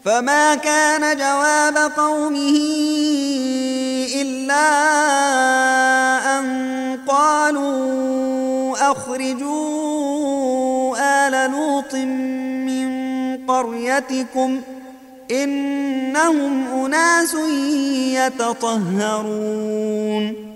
فما كان جواب قومه إلا أن قالوا أخرجوا آل لوط من قريتكم إنهم أناس يتطهرون.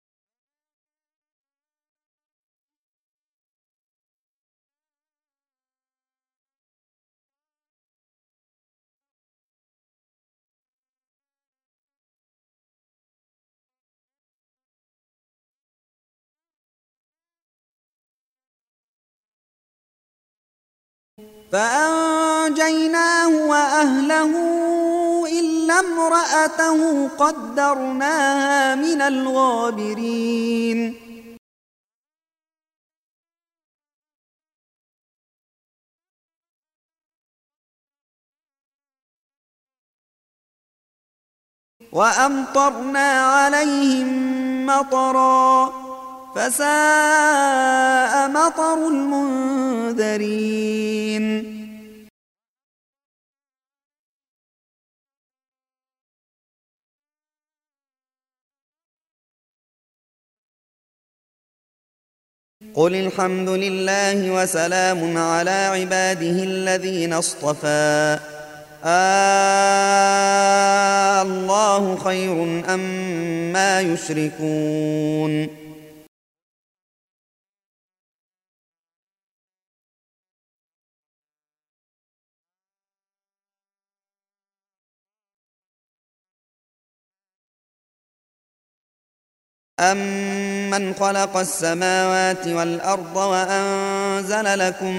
فأنجيناه وأهله إلا امرأته قدرناها من الغابرين. وأمطرنا عليهم مطرا فساء مطر المنذرين. قل الحمد لله وسلام على عباده الذين اصطفى الله خير أما يشركون. أَمَّنْ خَلَقَ السَّمَاوَاتِ وَالْأَرْضَ وَأَنزَلَ لَكُم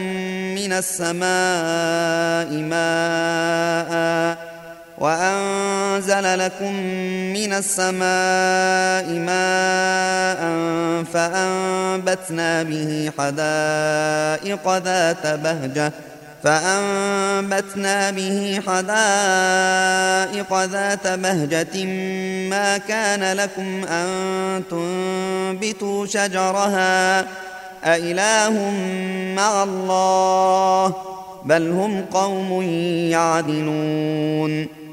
مِّنَ السَّمَاءِ مَاءً فَأَنبَتْنَا به حدائق ذات بهجة ما كان لكم أن تنبتوا شجرها أإله مع الله بل هم قوم يعدلون.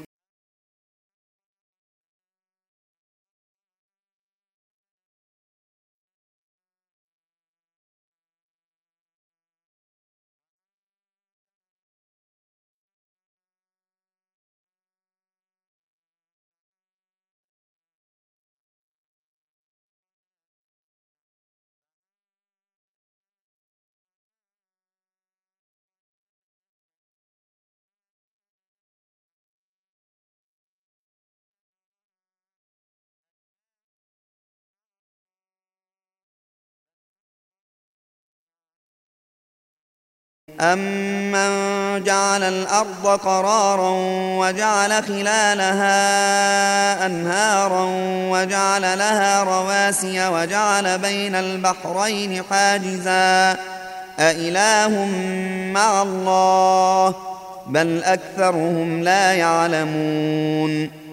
أَمَّنْ جَعَلَ الْأَرْضَ قَرَارًا وَجَعَلَ خِلَالَهَا أَنْهَارًا وَجَعَلَ لَهَا رَوَاسِيَ وَجَعَلَ بَيْنَ الْبَحْرَيْنِ حَاجِزًا أَإِلَٰهٌ مَّعَ اللَّهِ بَلْ أَكْثَرُهُمْ لَا يَعْلَمُونَ.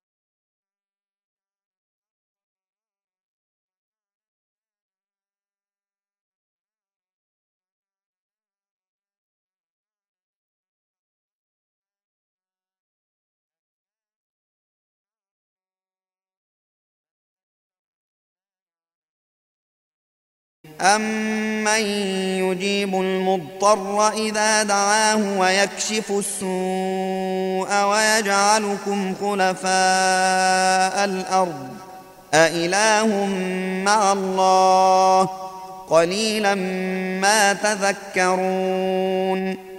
أَمَّن يُجِيبُ الْمُضْطَرَّ إِذَا دَعَاهُ وَيَكْشِفُ السُّوءَ وَيَجْعَلُكُمْ خُلَفَاءَ الْأَرْضِ أَإِلَٰهٌ مَّعَ اللَّهِ قَلِيلًا مَّا تَذَكَّرُونَ.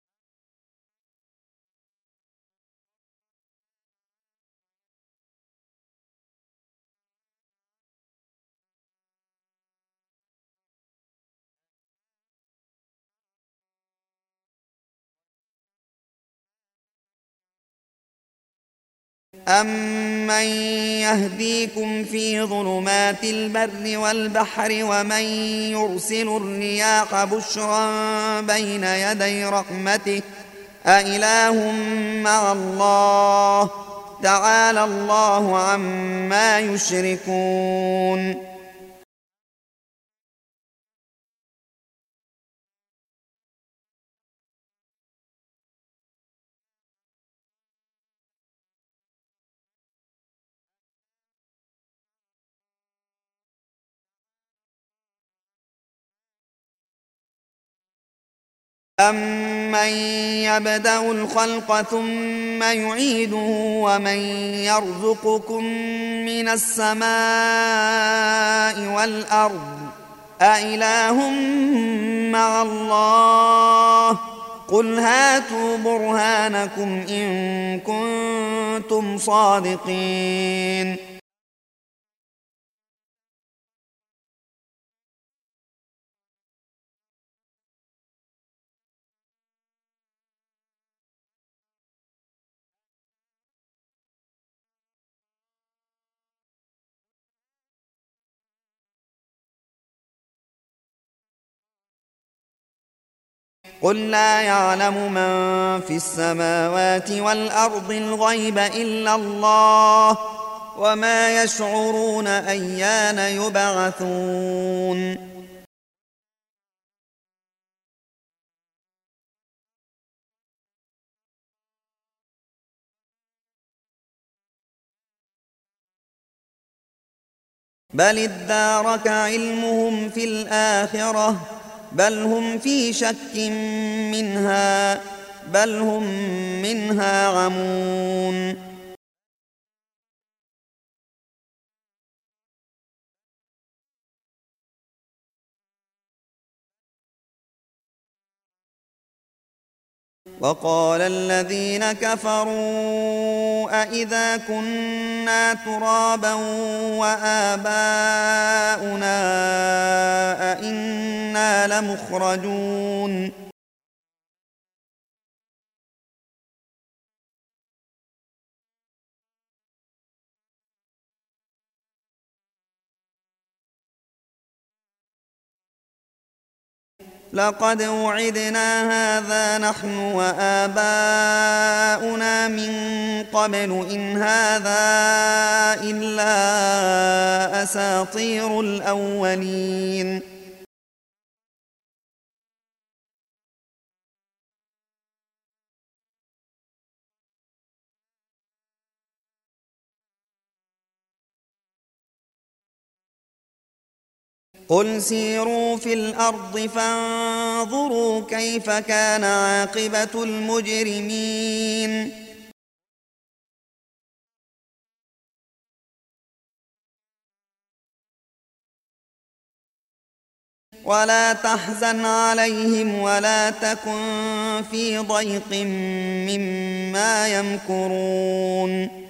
أَمَّن يَهْدِيكُمْ فِي ظُلُمَاتِ الْبَرِّ وَالْبَحْرِ وَمَن يُرْسِلُ الرِّيَاحَ بُشْرًا بَيْنَ يَدَيْ رَحْمَتِهِ أَإِلَٰهٌ مَّعَ اللَّهِ تَعَالَى اللَّهُ عَمَّا يُشْرِكُونَ. أَمَّن يَبْدَأُ الْخَلْقَ ثُمَّ يُعِيدُهُ وَمَن يَرْزُقُكُم مِّنَ السَّمَاءِ وَالْأَرْضِ أَإِلَٰهٌ مَّعَ اللَّهِ قُلْ هَاتُوا بُرْهَانَكُمْ إِن كُنتُمْ صَادِقِينَ قُل لَّا يَعْلَمُ مَن فِي السَّمَاوَاتِ وَالْأَرْضِ الْغَيْبَ إِلَّا اللَّهُ وَمَا يَشْعُرُونَ أَيَّانَ يُبْعَثُونَ بَلِ ادَّارَكَ عِلْمُهُمْ فِي الْآخِرَةِ بَلْ هُمْ فِي شَكٍّ مِّنْهَا بَلْ هُم مِّنْهَا عَمُونَ وَقَالَ الَّذِينَ كَفَرُوا أَإِذَا كُنَّا تُرَابًا وَآبَاؤُنَا أَإِنَّا لَمُخْرَجُونَ لَقَدْ وُعِدْنَا هَٰذَا نَحْنُ وَآبَاؤُنَا مِن قَبْلُ إِنْ هَٰذَا إِلَّا أَسَاطِيرُ الْأَوَّلِينَ قُلْ سِيرُوا فِي الْأَرْضِ فَانظُرُوا كَيْفَ كَانَ عَاقِبَةُ الْمُجْرِمِينَ وَلَا تَحْزَنْ عَلَيْهِمْ وَلَا تَكُن فِي ضَيْقٍ مِّمَّا يَمْكُرُونَ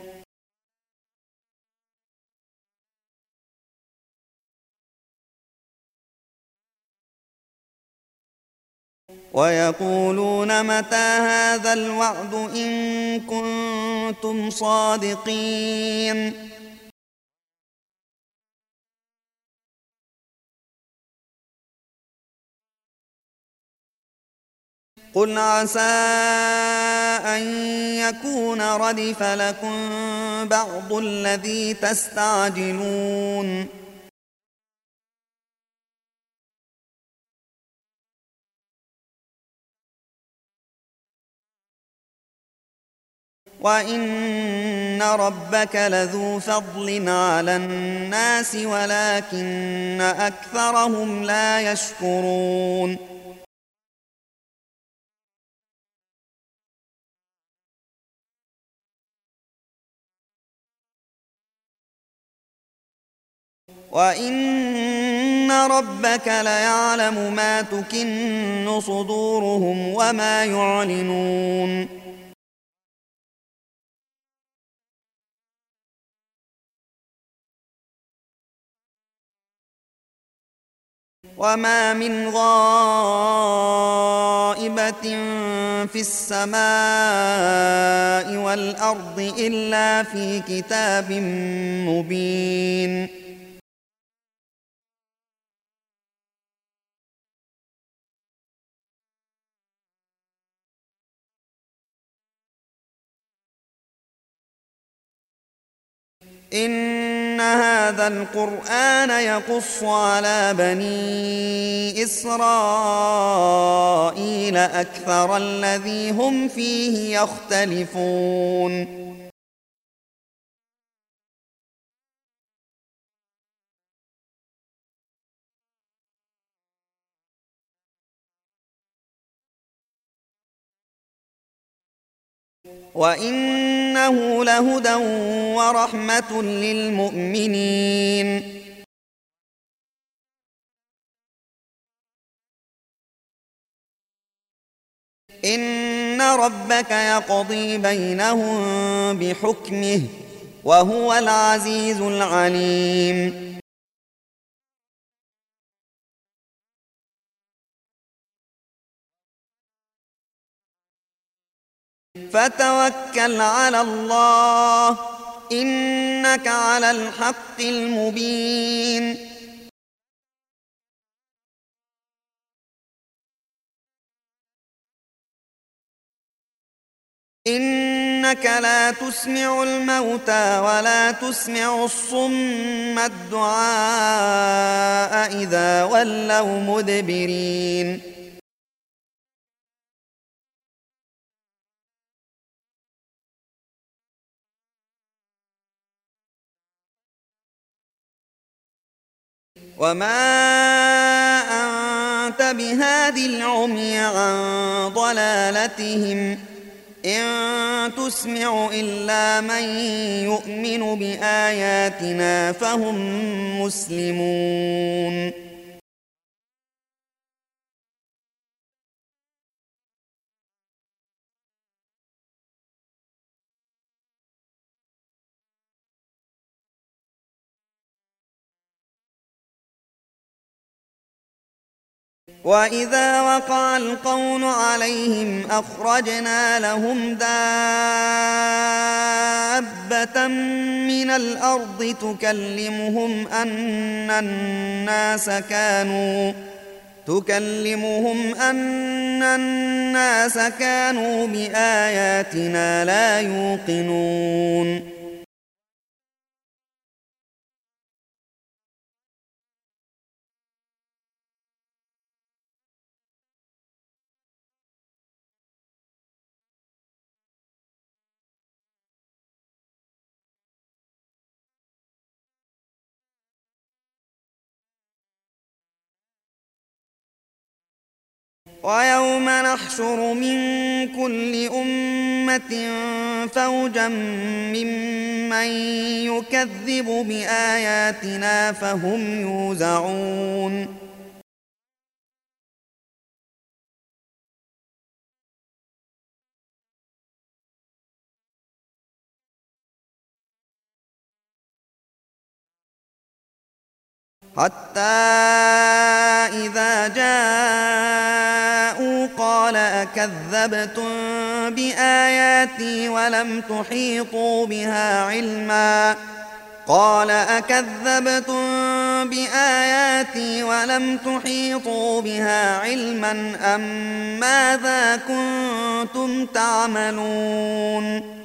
وَيَقُولُونَ مَتَىٰ هَٰذَا الْوَعْدُ إِن كُنتُمْ صَادِقِينَ قُلْ عَسَىٰ أَن يَكُونَ رَدِفَ لَكُم بَعْضُ الَّذِي تَسْتَعْجِلُونَ وَإِنَّ رَبَّكَ لَذُو فَضْلٍ عَلَى النَّاسِ وَلَٰكِنَّ أَكْثَرَهُمْ لَا يَشْكُرُونَ وَإِنَّ رَبَّكَ لَيَعْلَمُ مَا تُكِنُّ صُدُورُهُمْ وَمَا يُعْلِنُونَ وَمَا مِنْ غَائِبَةٍ فِي السَّمَاءِ وَالْأَرْضِ إِلَّا فِي كِتَابٍ مُّبِينٍ إِنَّ هَٰذَا الْقُرْآنَ يَقُصُّ عَلَىٰ بَنِي إِسْرَائِيلَ أَكْثَرَ الَّذِي هُمْ فِيهِ يَخْتَلِفُونَ وإنه لهدى ورحمة للمؤمنين. إن ربك يقضي بينهم بحكمه وهو العزيز العليم. فتوكل على الله إنك على الحق المبين. إنك لا تسمع الموتى ولا تسمع الصم الدعاء إذا ولوا مدبرين. وما أنت بهاد العمي عن ضلالتهم إن تسمع إلا من يؤمن بآياتنا فهم مسلمون. وإذا وقع القول عليهم أخرجنا لهم دابة من الأرض تكلمهم أن الناس كانوا بآياتنا لا يوقنون. ويوم نحشر من كل أمة فوجا ممن يكذب بآياتنا فهم يوزعون. حتى إذا جاءوا قال أكذبتم بآياتي ولم تحيطوا بها علما أم ماذا كنتم تعملون.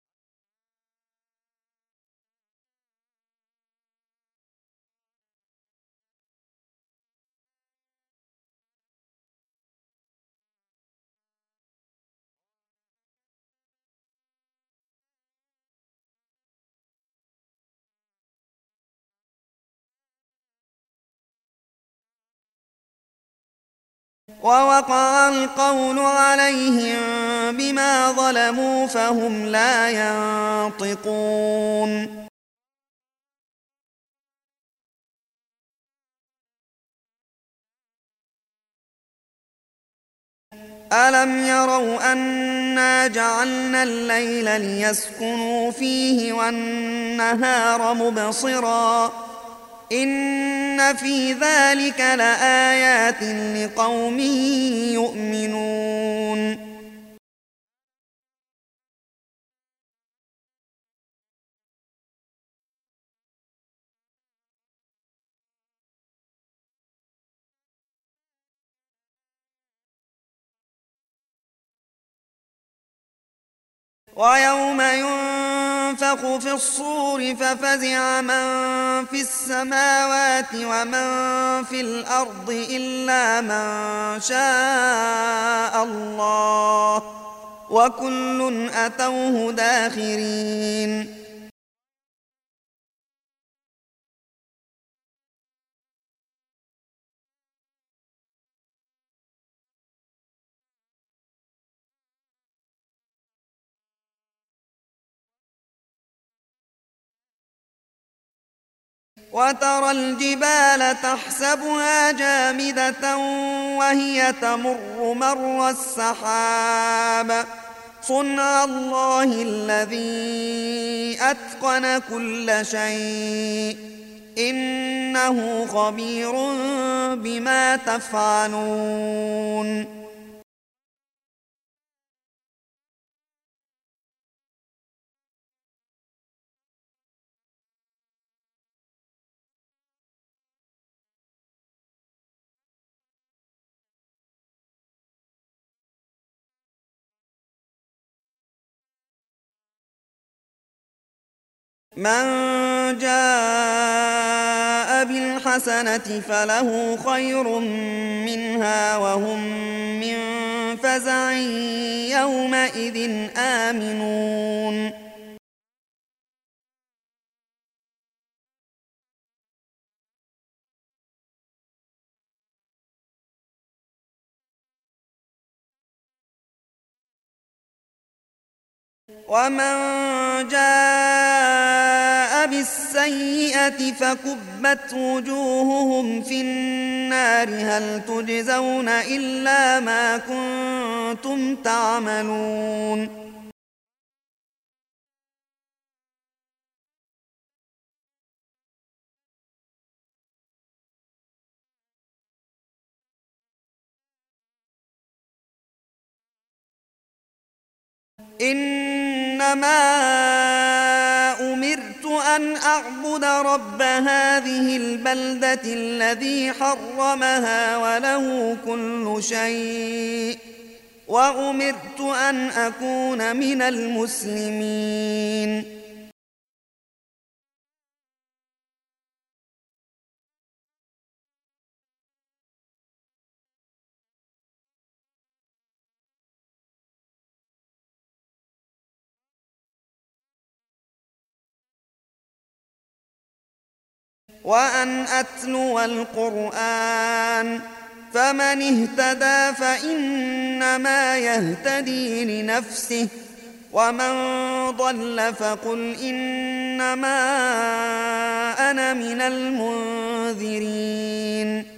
ووقع القول عليهم بما ظلموا فهم لا ينطقون. ألم يروا أنا جعلنا الليل ليسكنوا فيه والنهار مبصرا إن في ذلك لآيات لقوم يؤمنون. ويوم ينفخ في الصور ففزع من في السماوات ومن في الأرض إلا من شاء الله وكل أتوه داخرين. وترى الجبال تحسبها جامدة وهي تمر مر السحاب صنع الله الذي أتقن كل شيء إنه خبير بما تفعلون من جاء بالحسنة فله خير منها وهم من فزع يومئذ آمنون ومن جاء بالسيئة فكبت وجوههم في النار هل تجزون إلا ما كنتم تعملون إنما أمرت أن أعبد رب هذه البلدة الذي حرمها وله كل شيء وأمرت أن أكون من المسلمين وأن أتلو القرآن فمن اهتدى فإنما يهتدي لنفسه ومن ضل فقل إنما أنا من المنذرين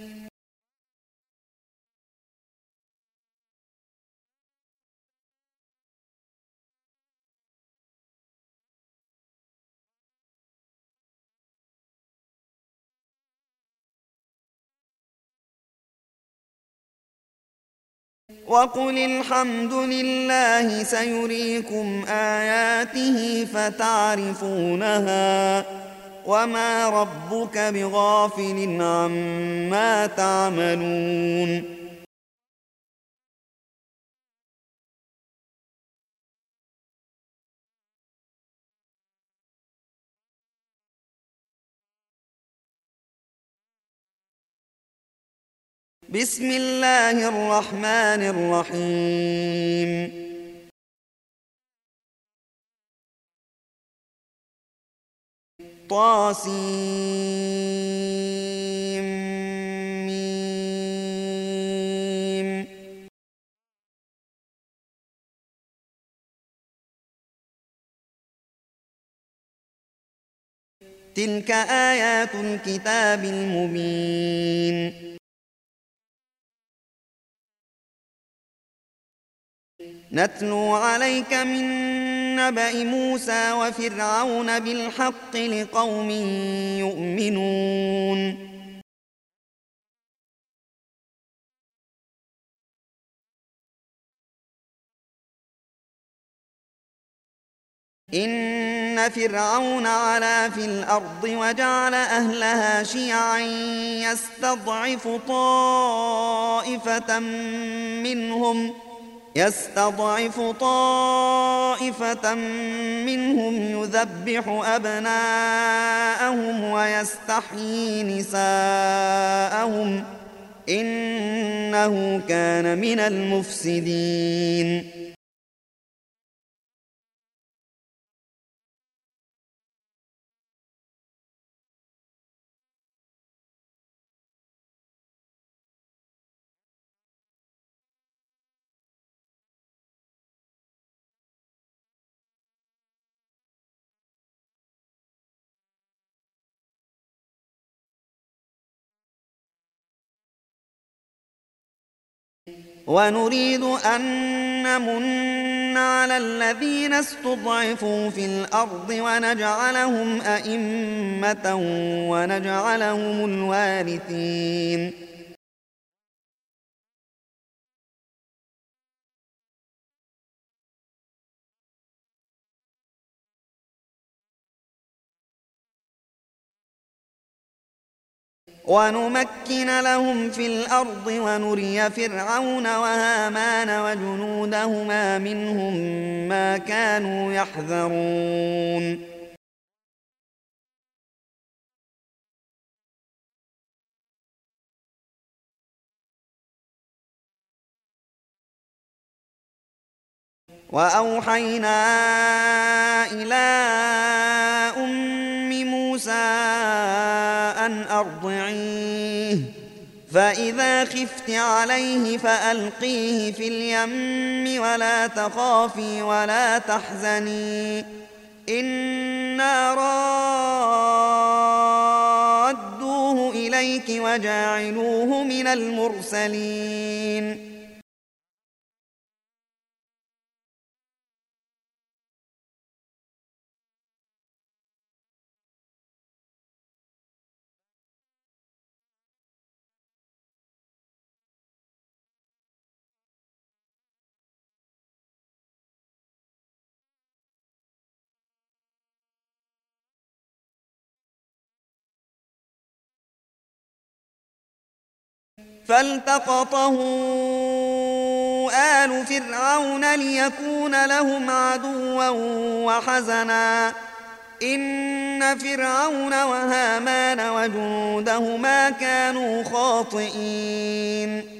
وقل الحمد لله سيريكم آياته فتعرفونها وما ربك بغافل عما تعملون بسم الله الرحمن الرحيم طاسيم تلك آيات الكتاب المبين نتلو عليك من نبأ موسى وفرعون بالحق لقوم يؤمنون إن فرعون علا في الأرض وجعل أهلها شيعا يستضعف طائفة منهم يذبح أبناءهم ويستحيي نساءهم إنه كان من المفسدين ونريد أن نمن على الذين استضعفوا في الأرض ونجعلهم أئمة ونجعلهم الوارثين ونمكن لهم في الأرض ونري فرعون وهامان وجنودهما منهم ما كانوا يحذرون وأوحينا إلى أم موسى أن أرضعيه فإذا خفت عليه فألقيه في اليم ولا تخافي ولا تحزني إنا رادوه إليك وجاعلوه من المرسلين فالتقطه آل فرعون ليكون لهم عدوا وحزنا إن فرعون وهامان وجنودهما كانوا خاطئين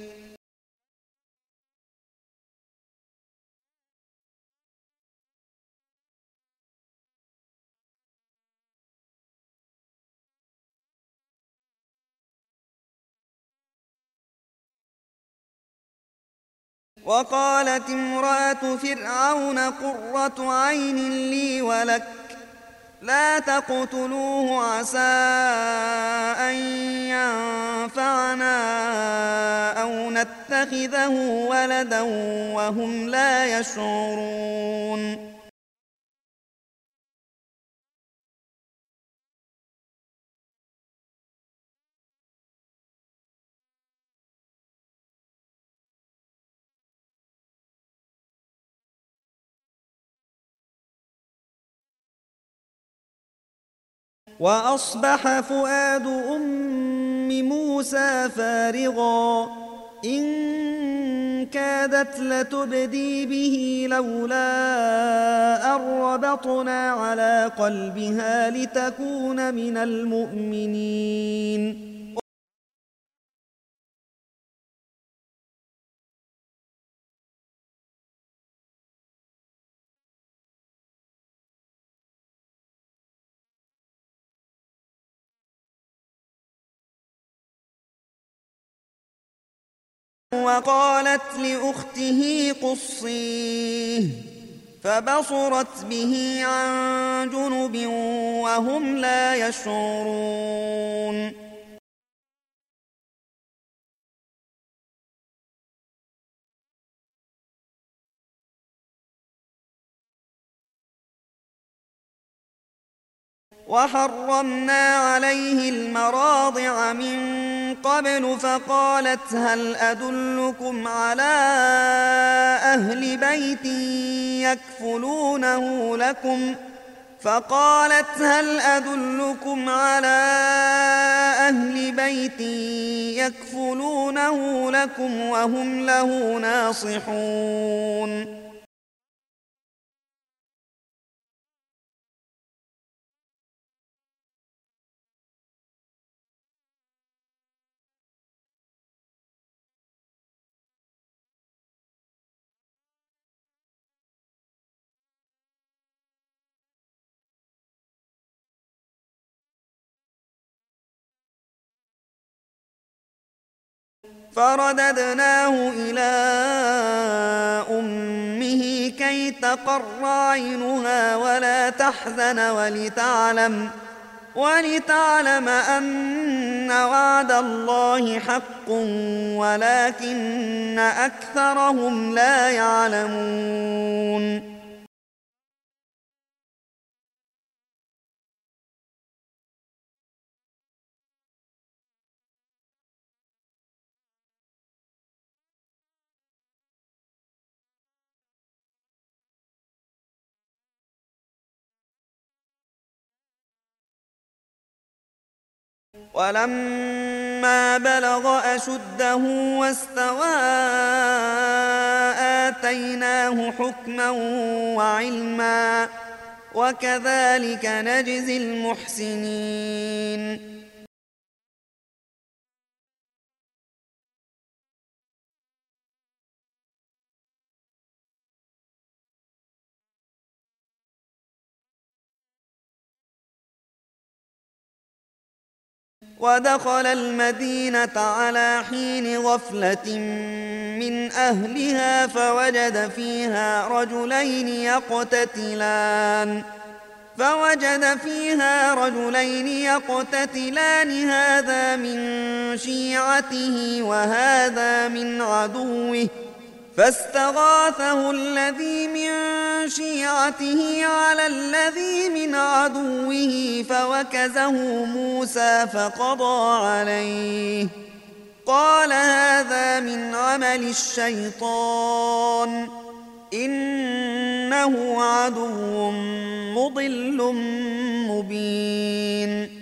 وقالت امرأة فرعون قرة عين لي ولك لا تقتلوه عسى أن ينفعنا أو نتخذه ولدا وهم لا يشعرون وأصبح فؤاد أم موسى فارغا إن كادت لتبدي به لولا أن ربطنا على قلبها لتكون من المؤمنين وقالت لأخته قصيه فبصرت به عن جنب وهم لا يشعرون وحرمنا عليه المراضع من قبل فقالت هل أدلكم على أهل بيت يكفلونه لكم وهم له ناصحون فرددناه إلى أمه كي تقر عينها ولا تحزن ولتعلم أن وعد الله حق ولكن أكثرهم لا يعلمون. ولما بلغ أشده واستوى آتيناه حكما وعلما وكذلك نجزي المحسنين. ودخل المدينة على حين غفلة من أهلها فوجد فيها رجلين يقتتلان هذا من شيعته وهذا من عدوه فاستغاثه الذي من شيعته على الذي من عدوه فوكزه موسى فقضى عليه قال هذا من عمل الشيطان إنه عدو مضل مبين.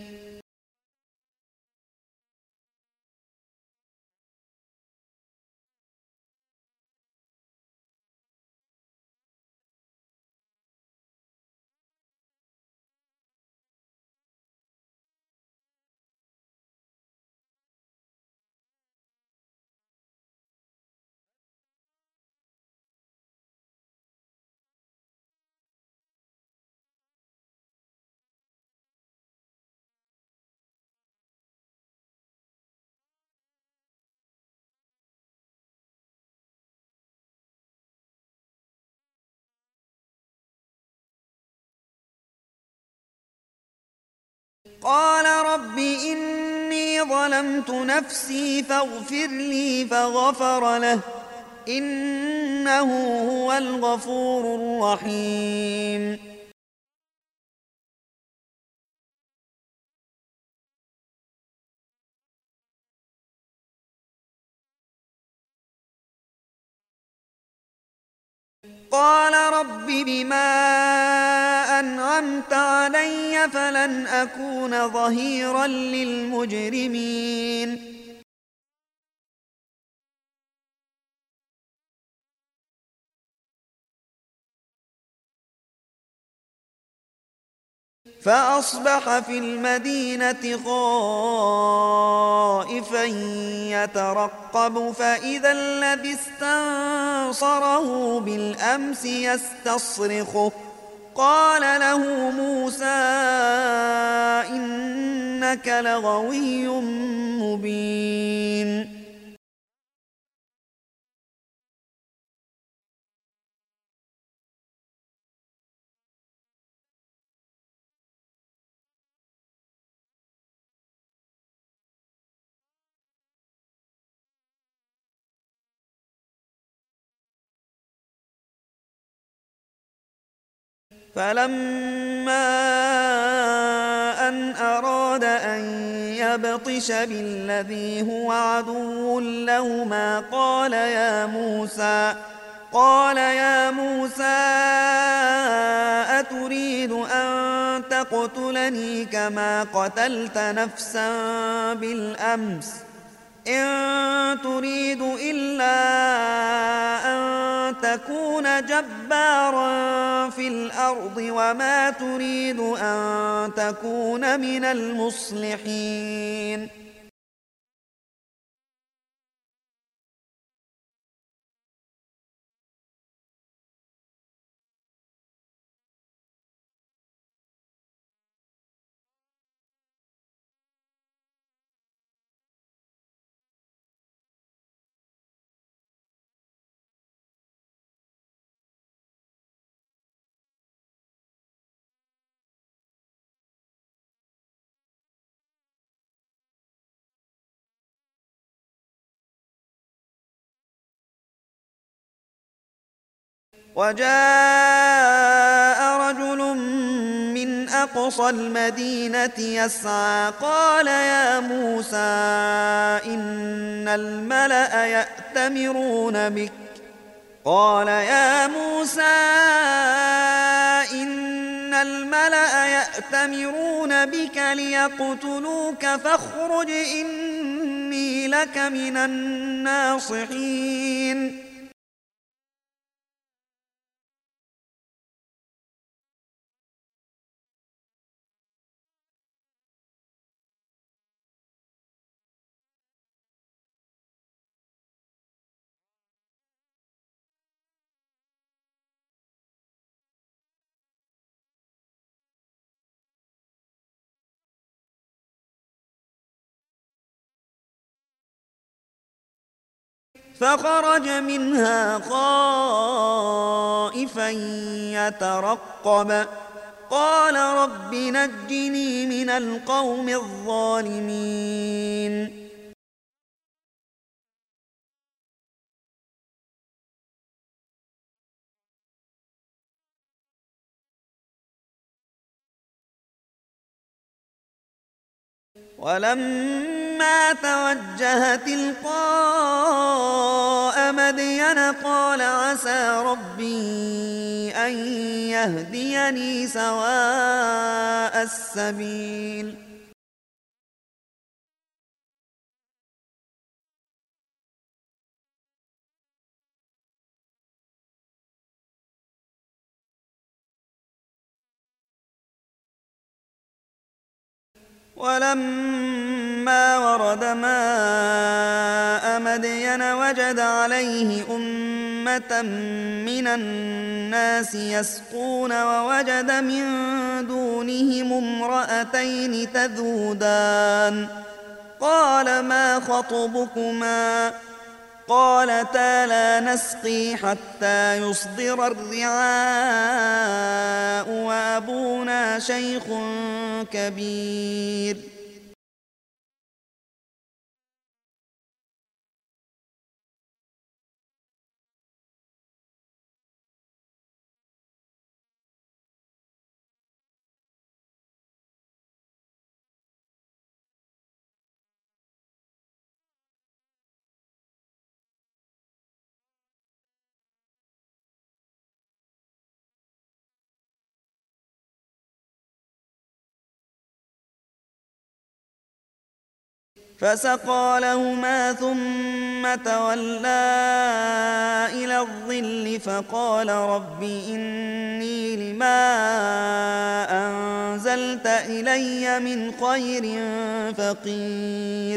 قال رب إني ظلمت نفسي فاغفر لي فغفر له إنه هو الغفور الرحيم. قال رب بما أنعمت علي فلن أكون ظهيرا للمجرمين. فأصبح في المدينة خائفا يترقب فإذا الذي استنصره بالأمس يستصرخه قال له موسى إنك لغوي مبين. فلما أن أراد أن يبطش بالذي هو عدو لهما قال يا موسى أتريد أن تقتلني كما قتلت نفسا بالأمس إن تريد إلا أن تكون جبارا في الأرض وما تريد أن تكون من المصلحين. وجاء رجل من أقصى المدينة يسعى قال يا موسى إن الملأ يأتمرون بك ليقتلوك فاخرج إني لك من الناصحين. فخرج منها خائفا يترقب قال رب نجني من القوم الظالمين. ولما توجه تلقاء مدين قال عسى ربي أن يهديني سواء السبيل. ولما ورد ماء مدين وجد عليه أمة من الناس يسقون ووجد من دونهم امرأتين تذودان قال ما خطبكما قالتا لا نسقي حتى يصدر الرعاء وأبونا شيخ كبير. فسقى لهما ثم تولى إلى الظل فقال رب إني لما أنزلت إلي من خير فقير.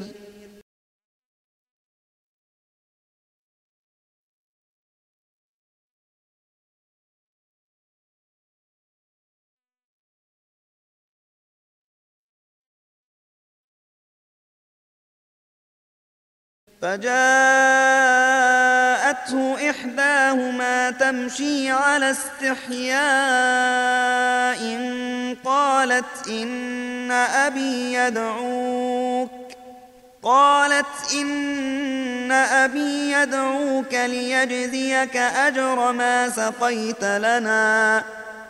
فجاءته إحداهما تمشي على استحياء قالت إن أبي يدعوك ليجزيك أجر ما سقيت لنا.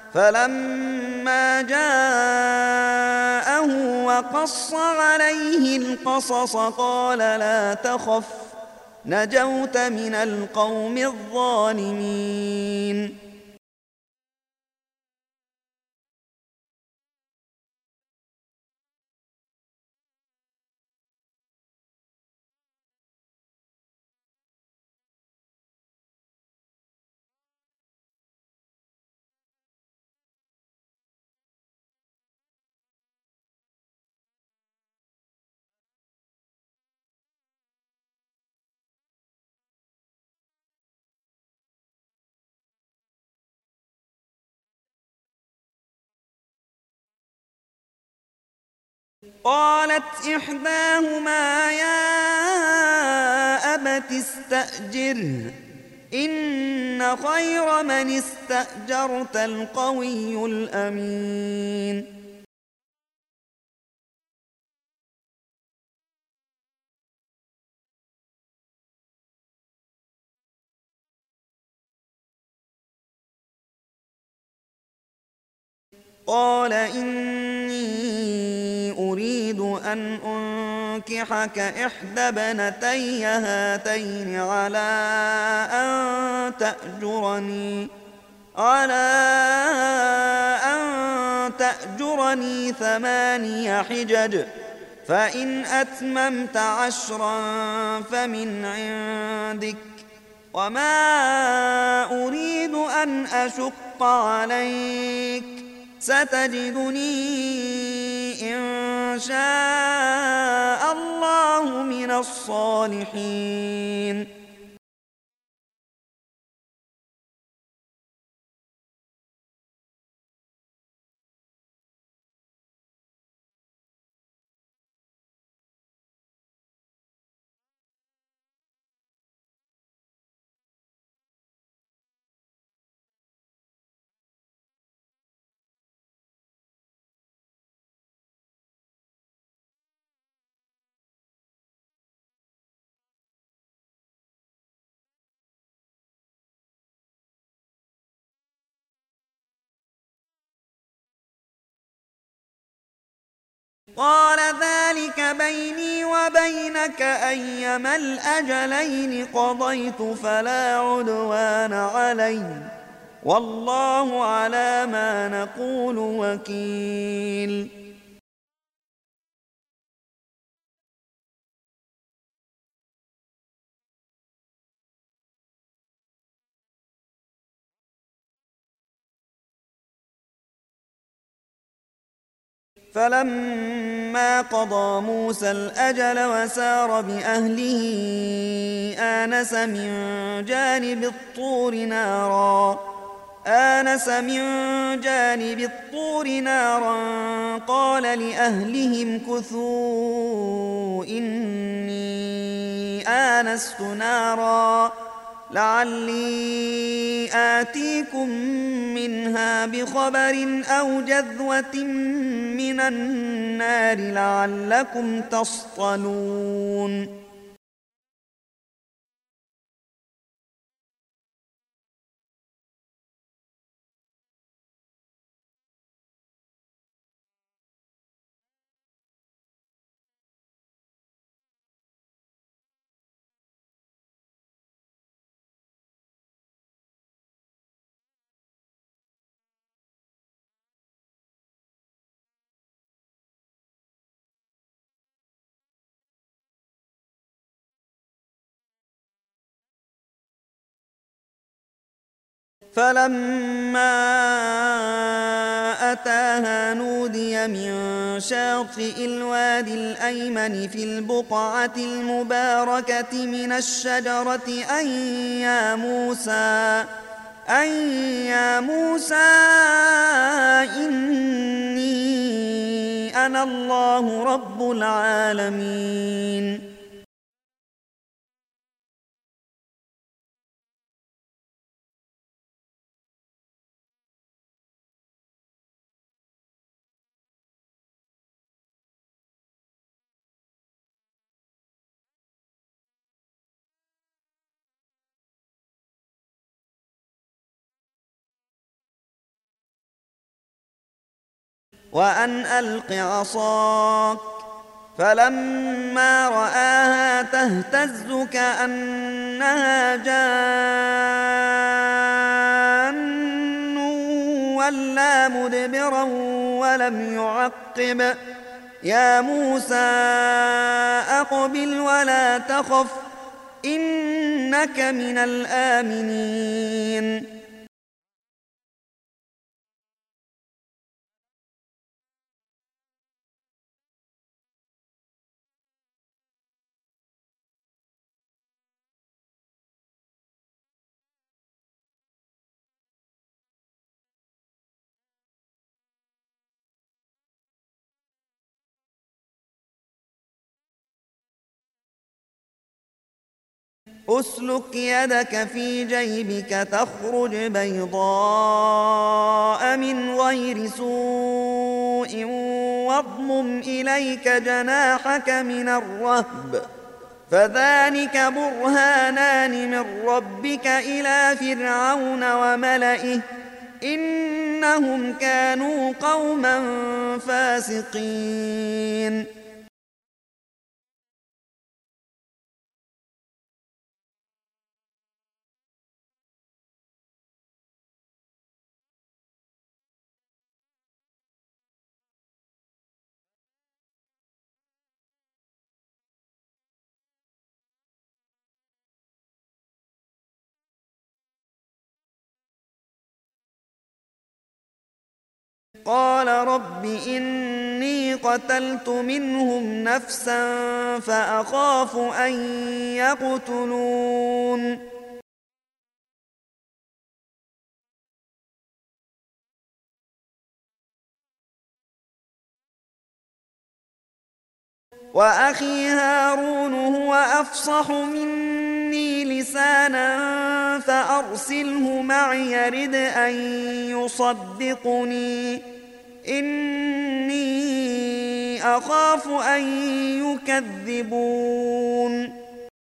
فلما جاءه وقص عليه القصص قال لا تخف نجوت من القوم الظالمين. قالت إحداهما يا أبت استأجره إن خير من استأجرت القوي الأمين. قال إني أريد أن أنكحك إحدى ابنتي هاتين على أن تأجرني 8 حجج، فإن أتممت 10 فمن عندك، وما أريد أن أشق عليك، ستجدني إن شاء الله من الصالحين. قال ذلك بيني وبينك أيما الأجلين قضيت فلا عدوان علي، والله على ما نقول وكيل. فلما قضى موسى الأجل وسار بأهله آنس من جانب الطور نارا قال لأهلهم كثوا إني آنست نارا لعلي آتيكم منها بخبر أو جذوة من النار لعلكم تصطلون. فلما أتاها نودي من شاطئ الوادي الأيمن في البقعة المباركة من الشجرة أن يا موسى إني أنا الله رب العالمين. وأن ألق عصاك، فلما رآها تهتز كأنها جان ولا مدبرا ولم يعقب. يا موسى أقبل ولا تخف إنك من الآمنين. أسلك يدك في جيبك تخرج بيضاء من غير سوء واضمم إليك جناحك من الرهب، فذلك برهانان من ربك إلى فرعون وملئه إنهم كانوا قوما فاسقين. قال رب إني قتلت منهم نفسا فأخاف أن يقتلون. وأخي هارون هو أفصح مني لسانا فأرسله معي يرد أن يصدقني إني أخاف أن يكذبون.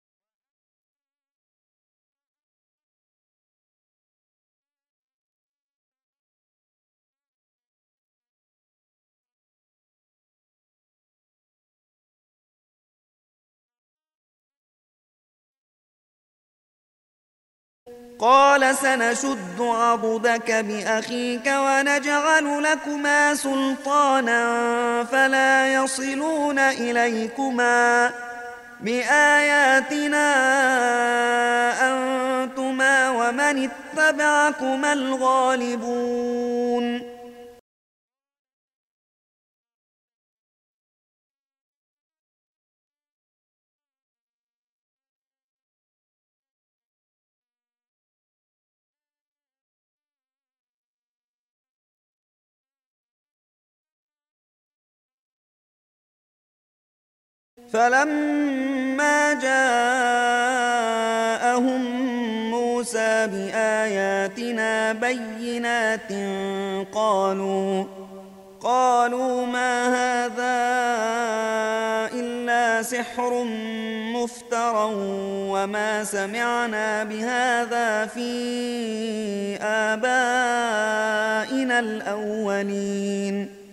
قال سنشد عضدك بأخيك ونجعل لكما سلطانا فلا يصلون إليكما بآياتنا أنتما ومن اتبعكما الغالبون. فلما جاءهم موسى بآياتنا بينات قالوا ما هذا إلا سحر مفترى وما سمعنا بهذا في آبائنا الأولين.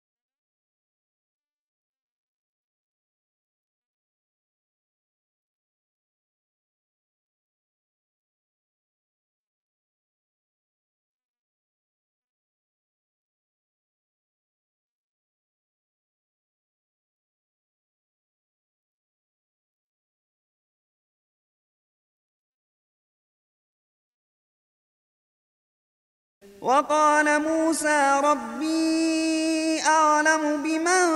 وقال موسى ربي أعلم بمن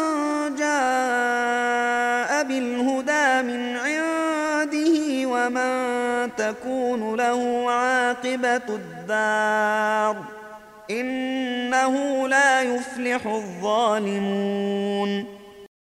جاء بالهدى من عنده ومن تكون له عاقبة الدار إنه لا يفلح الظالمون.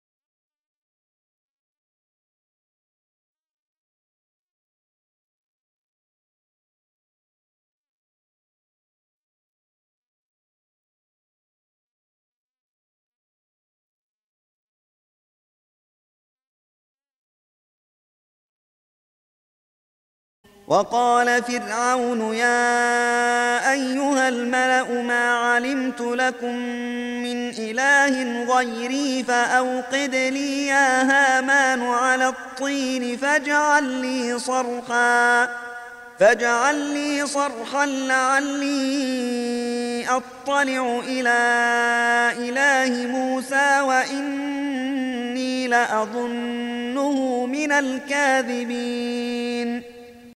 وقال فرعون يا أيها الملأ ما علمت لكم من إله غيري فأوقد لي يا هامان على الطين فاجعل لي صرحا لعلي أطلع إلى إله موسى وإني لأظنه من الكاذبين.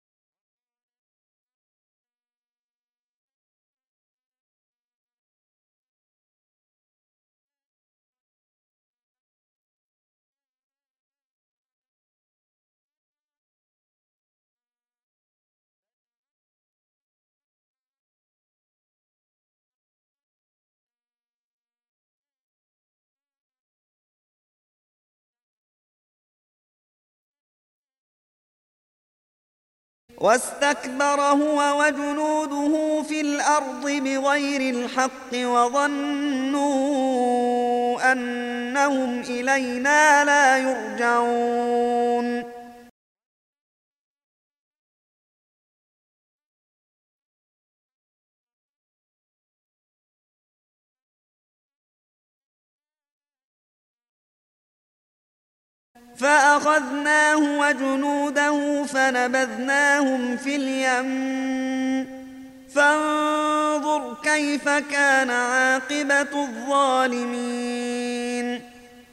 واستكبر هو وجنوده في الأرض بغير الحق وظنوا أنهم إلينا لا يرجعون. فأخذناه وجنوده فنبذناهم في اليم فانظر كيف كان عاقبة الظالمين.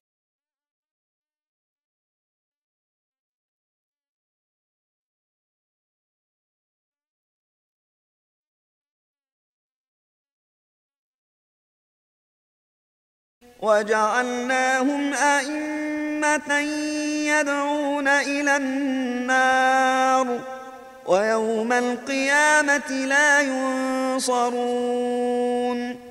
وجعلناهم أئمة يدعون إلى النار ويوم القيامة لا ينصرون.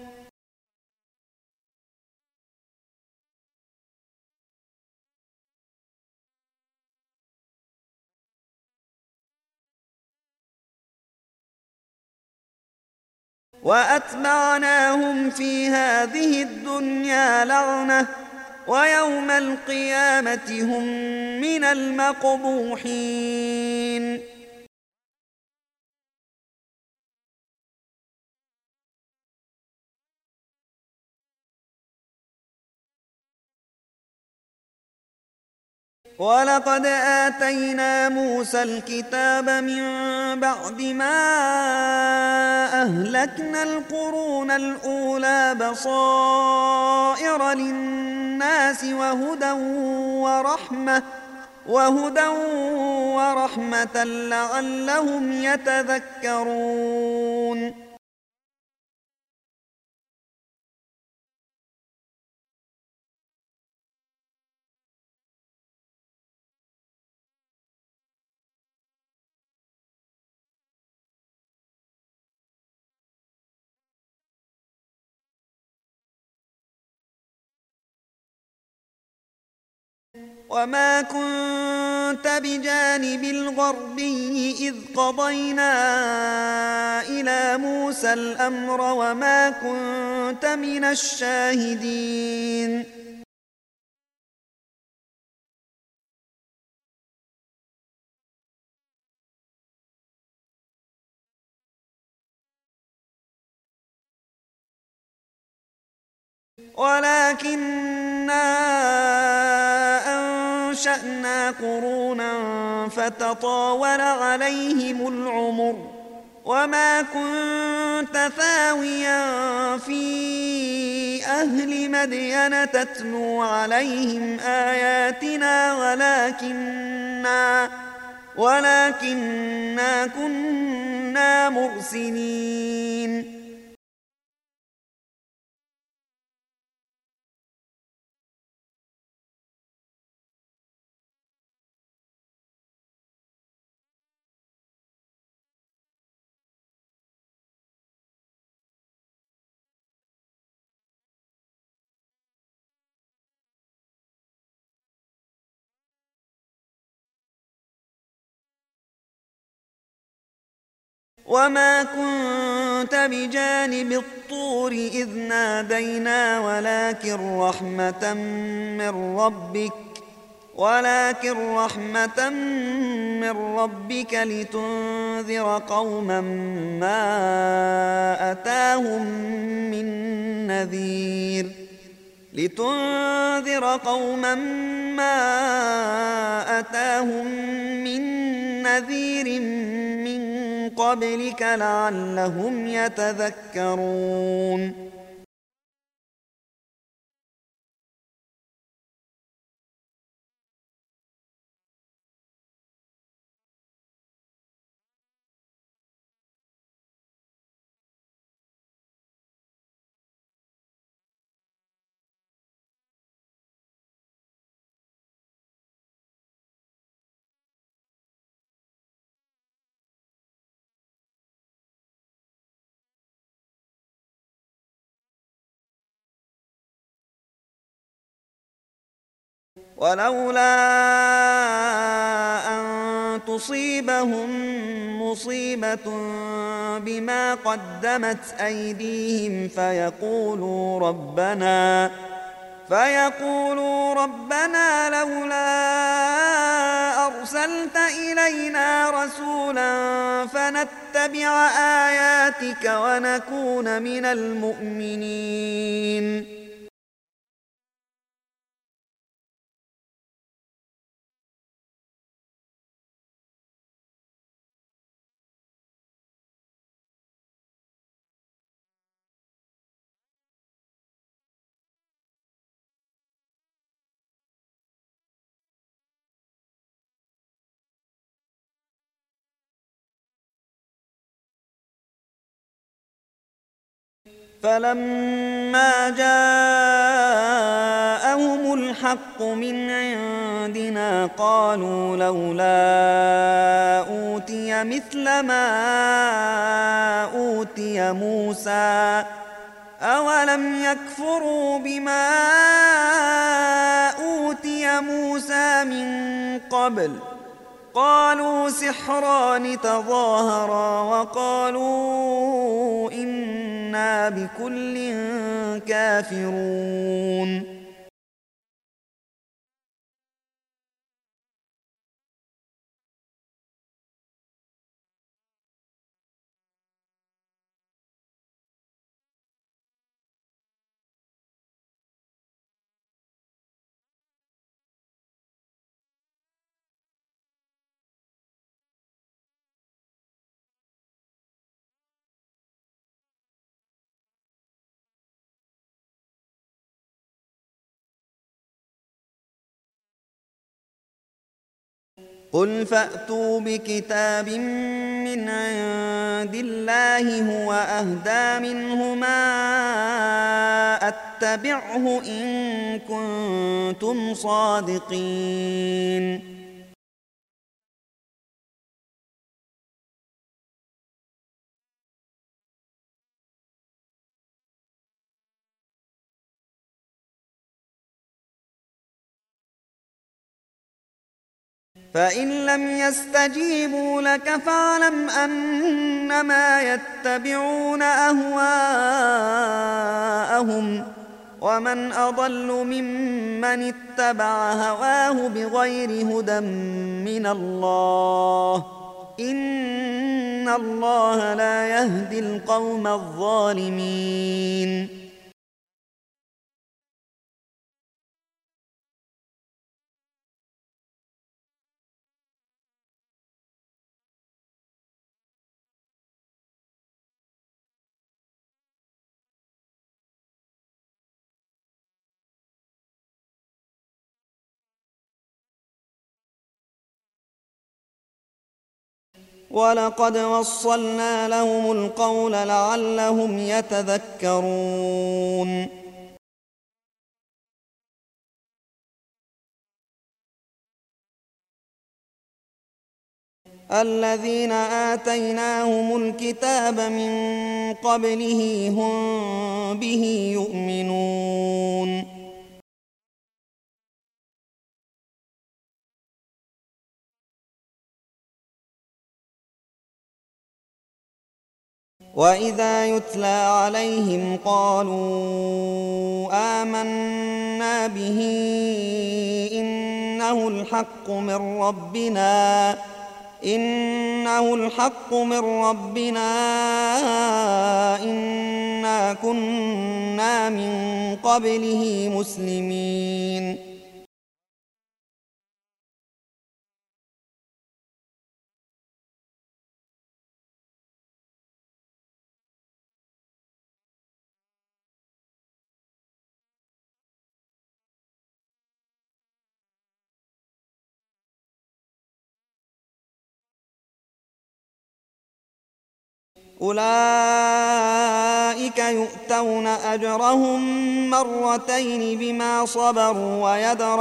وأتبعناهم في هذه الدنيا لعنة ويوم القيامة هم من المقبوحين. ولقد آتينا موسى الكتاب من بعد ما أهلكنا القرون الأولى بصائر للناس وهدى ورحمة لعلهم يتذكرون. وما كنت بجانب الغربي إذ قضينا إلى موسى الأمر وما كنت من الشاهدين. ولكننا أنشأنا قرونا فتطاول عليهم العمر وما كنت ثاويا في أهل مدين تتلو عليهم آياتنا ولكننا كنا مرسلين. وما كنت بجانب الطور إذ نادينا ولكن رحمة من ربك لتنذر قوما ما أتاهم من نذير من قبلك لعلهم يتذكرون. ولولا أن تصيبهم مصيبة بما قدمت أيديهم فيقولوا ربنا لولا أرسلت إلينا رسولا فنتبع آياتك ونكون من المؤمنين. فلما جاءهم الحق من عندنا قالوا لولا أوتي مثل ما أوتي موسى أولم يكفروا بما أوتي موسى من قبل قالوا سحران تظاهرا وقالوا إنا بكل كافرون قل فأتوا بكتاب من عند الله هو أهدى منهما أتبعه إن كنتم صادقين فإن لم يستجيبوا لك فاعلم أنما يتبعون أهواءهم ومن أضل ممن اتبع هواه بغير هدى من الله إن الله لا يهدي القوم الظالمين ولقد وصلنا لهم القول لعلهم يتذكرون الذين آتيناهم الكتاب من قبله هم به يؤمنون وإذا يتلى عليهم قالوا آمنا به إنه الحق من ربنا إنا كنا من قبله مسلمين أولئك يؤتون أجرهم مرتين بما صبروا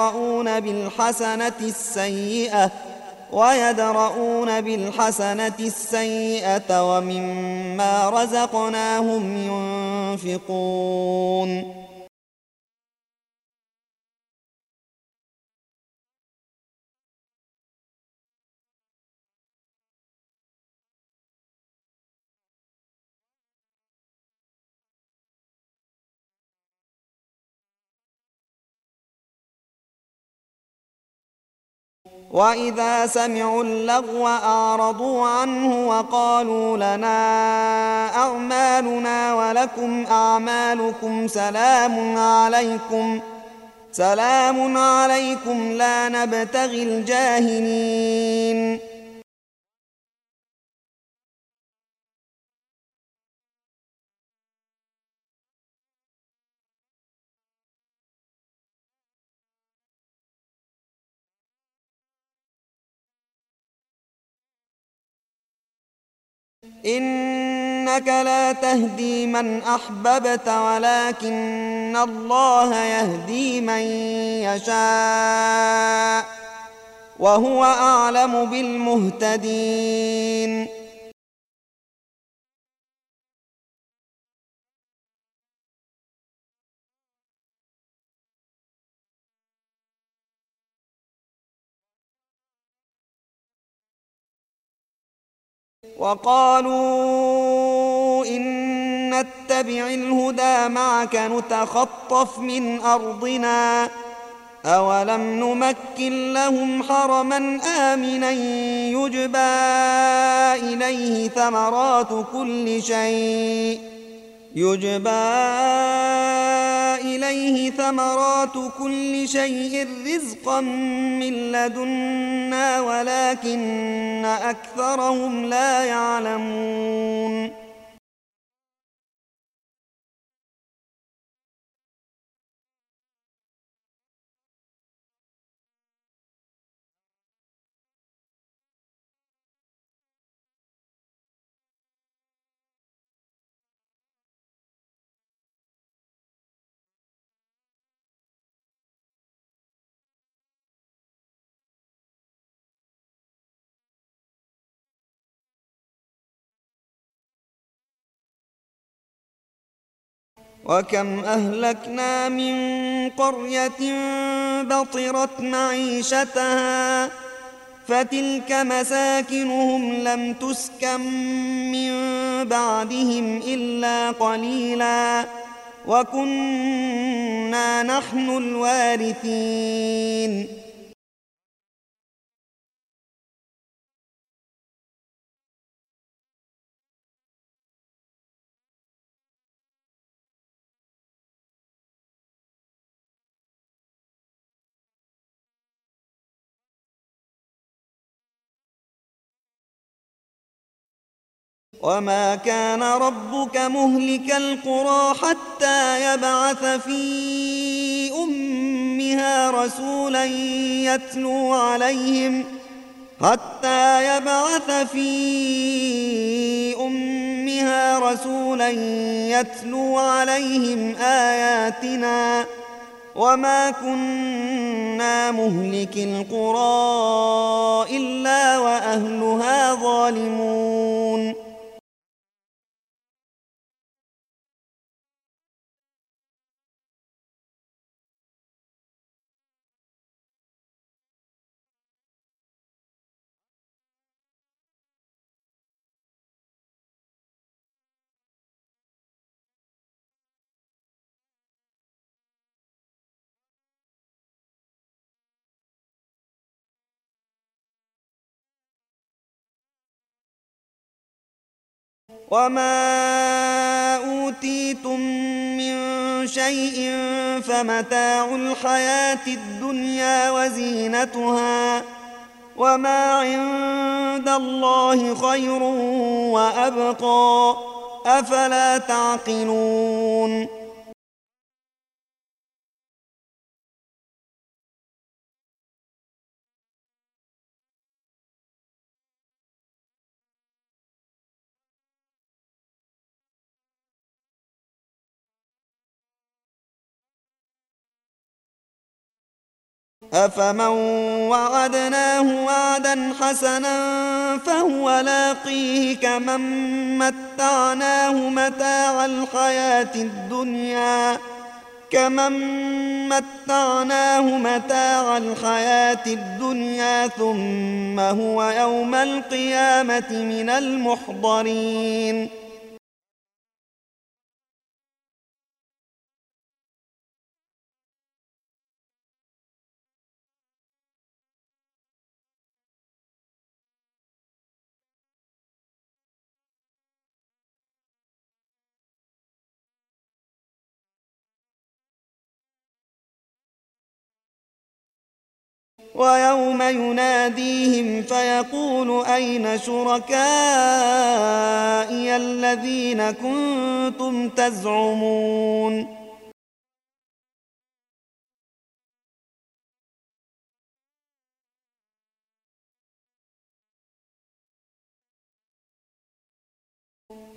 ويدرؤون بالحسنة السيئة ومما رزقناهم ينفقون وإذا سمعوا اللغو أعرضوا عنه وقالوا لنا أعمالنا ولكم أعمالكم سلام عليكم لا نبتغي الجاهلين إن إنك لا تهدي من أحببت ولكن الله يهدي من يشاء وهو أعلم بالمهتدين. وقالوا إن نتبع الهدى معك نتخطف من أرضنا أولم نمكن لهم حرما آمنا يجبى إليه ثمرات كل شيء رزقا من لدنا ولكن أكثرهم لا يعلمون. وكم أهلكنا من قرية بطرت معيشتها فتلك مساكنهم لم تسكن من بعدهم إلا قليلا وكنا نحن الوارثين. وما كان ربك مهلك القرى حتى يبعث في أمها رسولا يتلو عليهم آياتنا وما كنا مهلك القرى إلا وأهلها ظالمون. وما أوتيتم من شيء فمتاع الحياة الدنيا وزينتها وما عند الله خير وأبقى أفلا تعقلون. أفمن وعدناه وعدا حسنا فهو لاقيه كمن متعناه متاع الحياة الدنيا ثم هو يوم القيامة من المحضرين. ويوم يناديهم فيقول أين شركائي الذين كنتم تزعمون.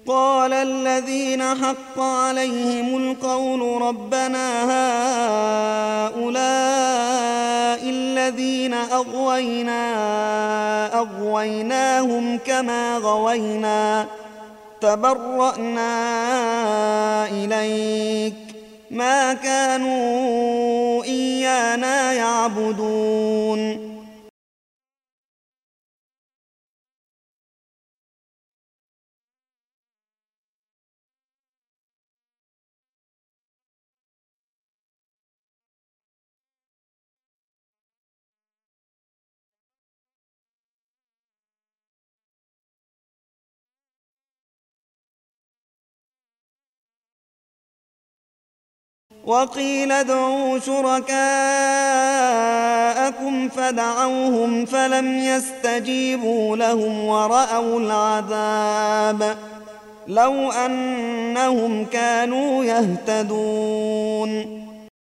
قال الذين حق عليهم القول ربنا هؤلاء الذين أغويناهم كما غوينا تبرأنا إليك ما كانوا إيانا يعبدون وقيل ادعوا شركاءكم فدعوهم فلم يستجيبوا لهم ورأوا العذاب لو أنهم كانوا يهتدون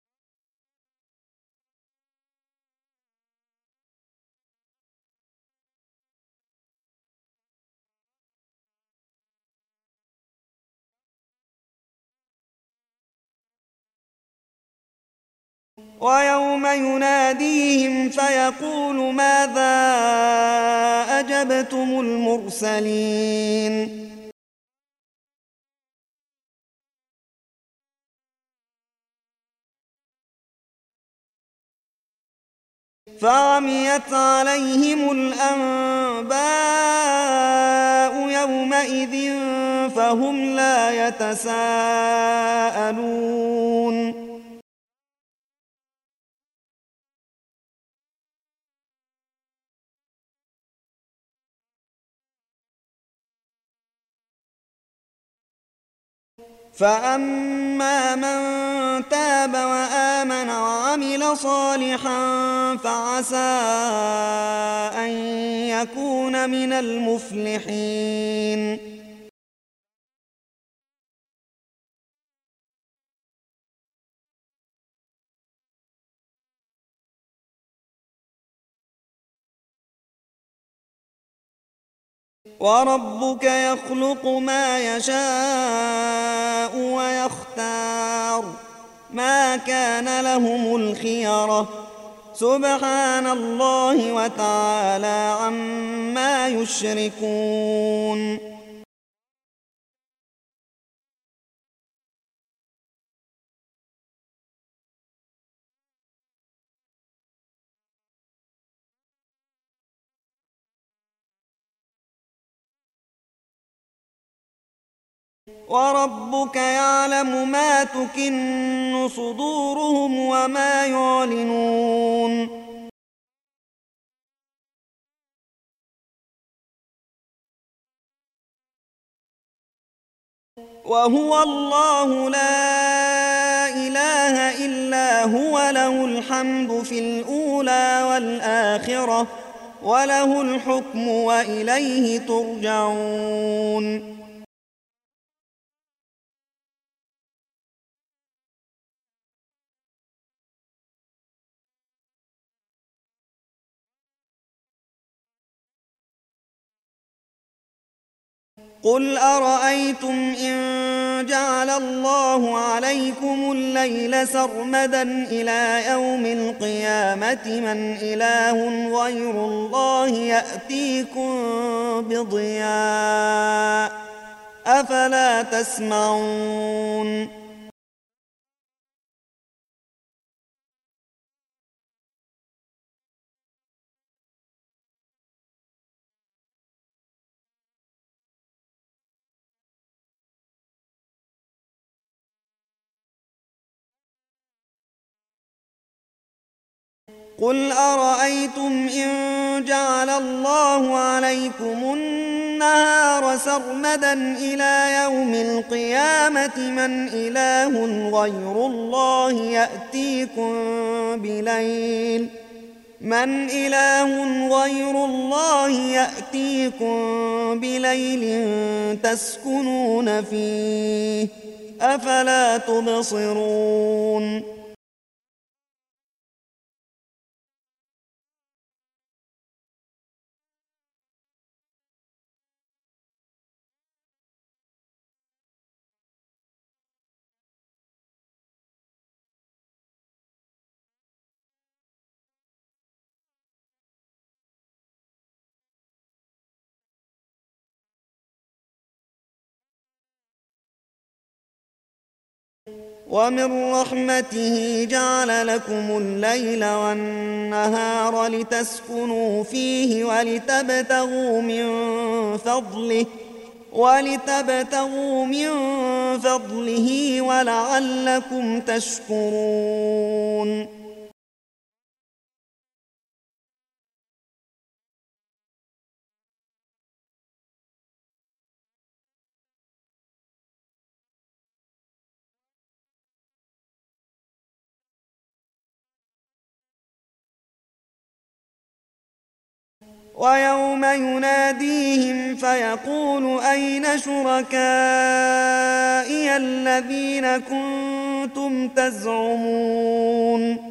ويوم يناديهم فيقول ماذا أجبتم المرسلين فعميت عليهم الأنباء يومئذ فهم لا يتساءلون فأما من تاب وآمن وعمل صالحا فعسى أن يكون من المفلحين وربك يخلق ما يشاء ويختار ما كان لهم الخيرة سبحان الله وتعالى عما يشركون وربك يعلم ما تكن صدورهم وما يعلنون وهو الله لا إله إلا هو له الحمد في الأولى والآخرة وله الحكم وإليه ترجعون قل أرأيتم إن جعل الله عليكم الليل سرمدا إلى يوم القيامة من إله غير الله يأتيكم بضياء أفلا تسمعون قل أرأيتم إن جعل الله عليكم النهار سرمدا إلى يوم القيامة من إله غير الله يأتيكم بليل تسكنون فيه أفلا تبصرون ومن رحمته جعل لكم الليل والنهار لتسكنوا فيه ولتبتغوا من فضله ولعلكم تشكرون. ويوم يناديهم فيقول أين شركائي الذين كنتم تزعمون.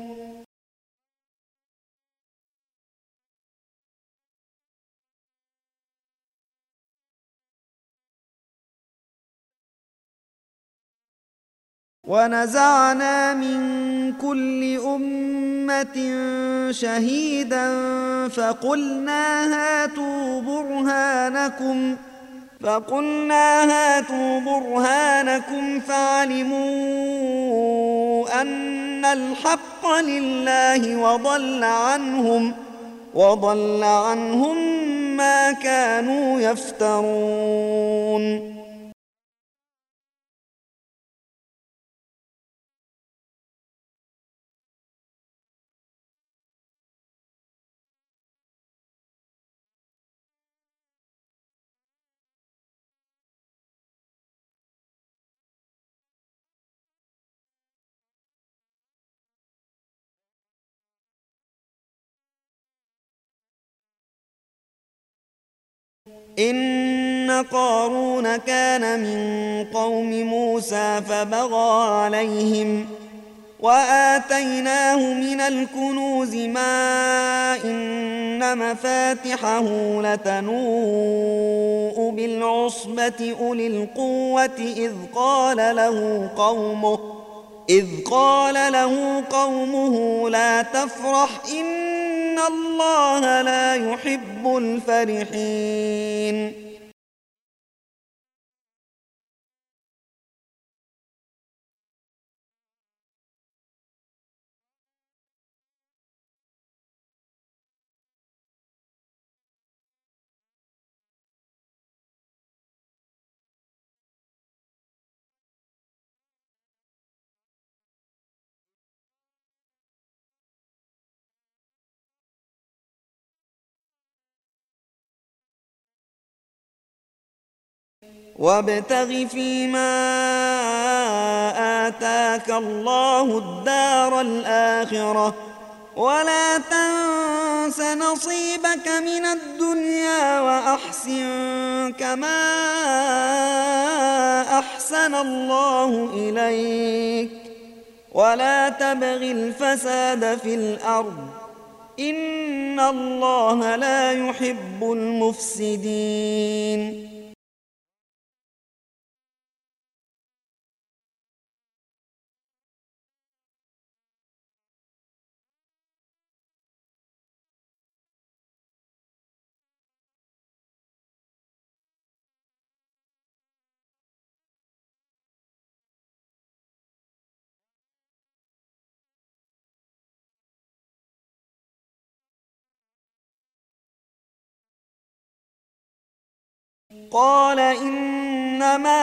ونزعنا من كل أمة شهيدا فقلنا هاتوا برهانكم فعلموا أن الحق لله وضل عنهم ما كانوا يفترون. إن قارون كان من قوم موسى فبغى عليهم وآتيناه من الكنوز ما إن مفاتحه لتنوء بالعصبة أولي القوة إذ قال له قومه لا تفرح إن الله لا يحب الفرحين. وابتغ فيما آتاك الله الدار الآخرة ولا تنس نصيبك من الدنيا وأحسن كما أحسن الله إليك ولا تبغ الفساد في الأرض إن الله لا يحب المفسدين. قال إنما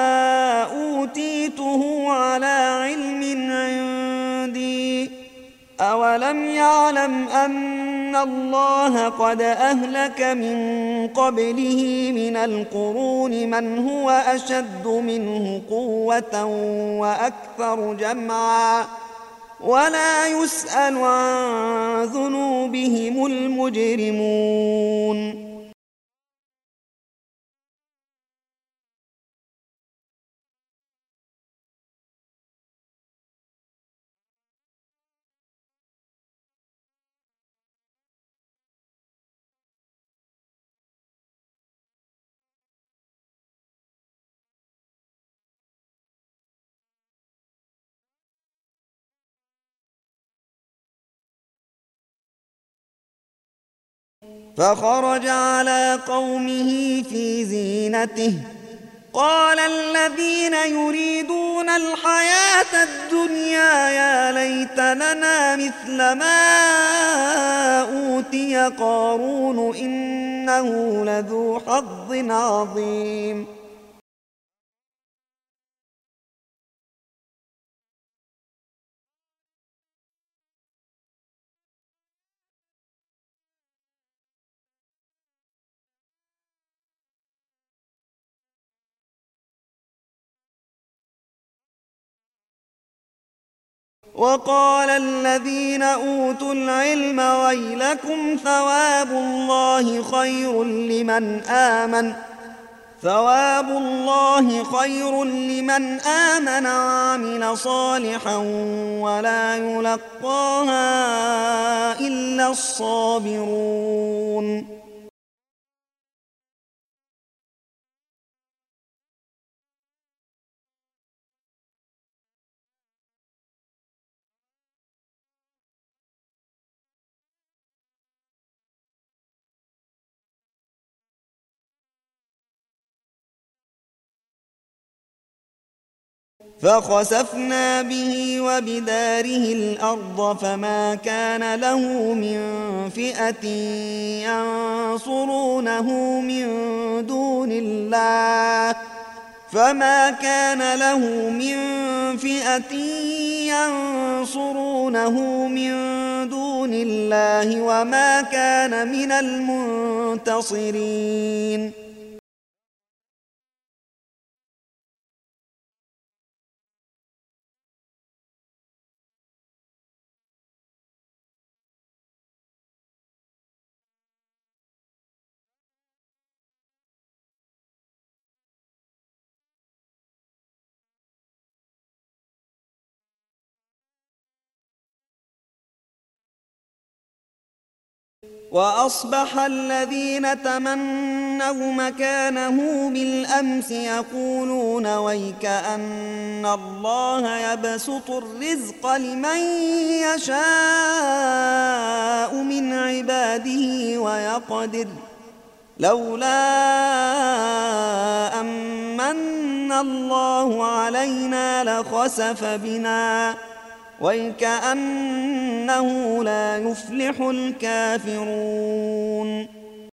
أوتيته على علم عندي أولم يعلم أن الله قد أهلك من قبله من القرون من هو أشد منه قوة وأكثر جمعا ولا يسأل عن ذنوبهم المجرمون. فخرج على قومه في زينته قال الذين يريدون الحياة الدنيا يا ليت لنا مثل ما أوتي قارون إنه لذو حظ عظيم. وقال الذين أوتوا العلم ويلكم ثواب الله خير لمن آمن وعمل صالحا ولا يلقاها إلا الصابرون. فخسفنا به وبداره الأرض فما كان له من فئة ينصرونه من دون الله وما كان من المنتصرين. وأصبح الذين تمنوا مكانه بالأمس يقولون ويك أن الله يبسط الرزق لمن يشاء من عباده ويقدر لولا أمن الله علينا لخسف بنا ويكأنه لا يفلح الكافرون.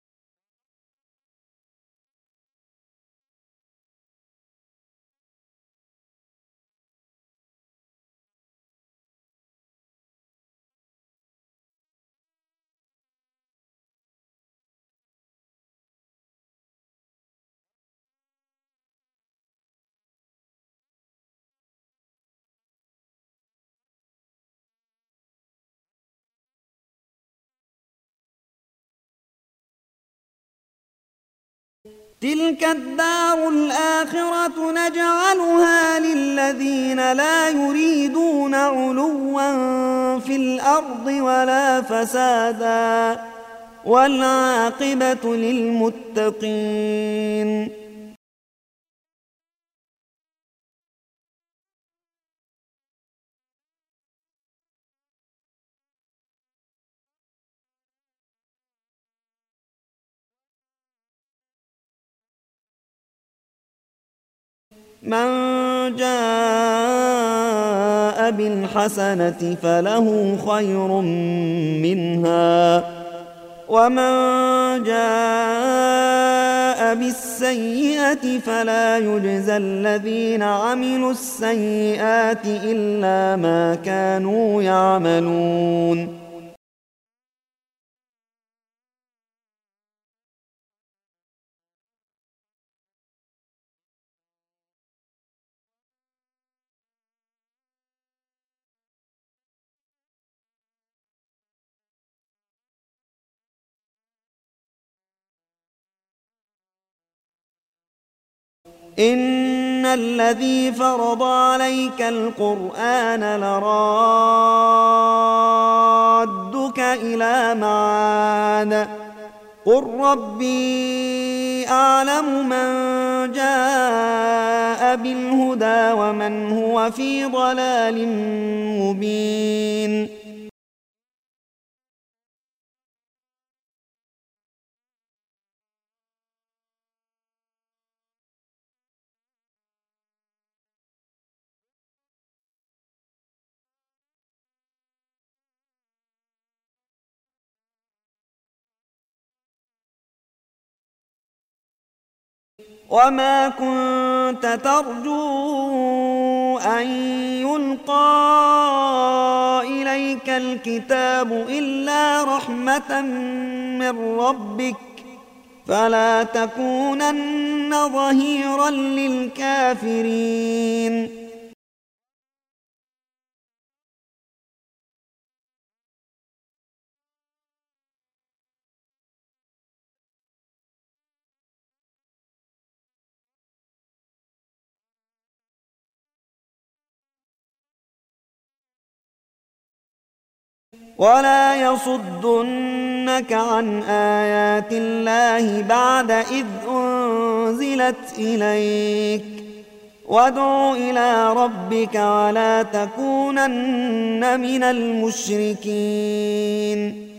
تلك الدار الآخرة نجعلها للذين لا يريدون علوا في الأرض ولا فسادا والعاقبة للمتقين. من جاء بالحسنة فله خير منها ومن جاء بالسيئة فلا يجزى الذين عملوا السيئات إلا ما كانوا يعملون. إن الذي فرض عليك القرآن لرادك إلى معاد قل ربي أعلم من جاء بالهدى ومن هو في ضلال مبين. وما كنت ترجو أن يلقى إليك الكتاب إلا رحمة من ربك فلا تكونن ظهيرا للكافرين. ولا يصدنك عن آيات الله بعد إذ أنزلت إليك وادع إلى ربك ولا تكونن من المشركين.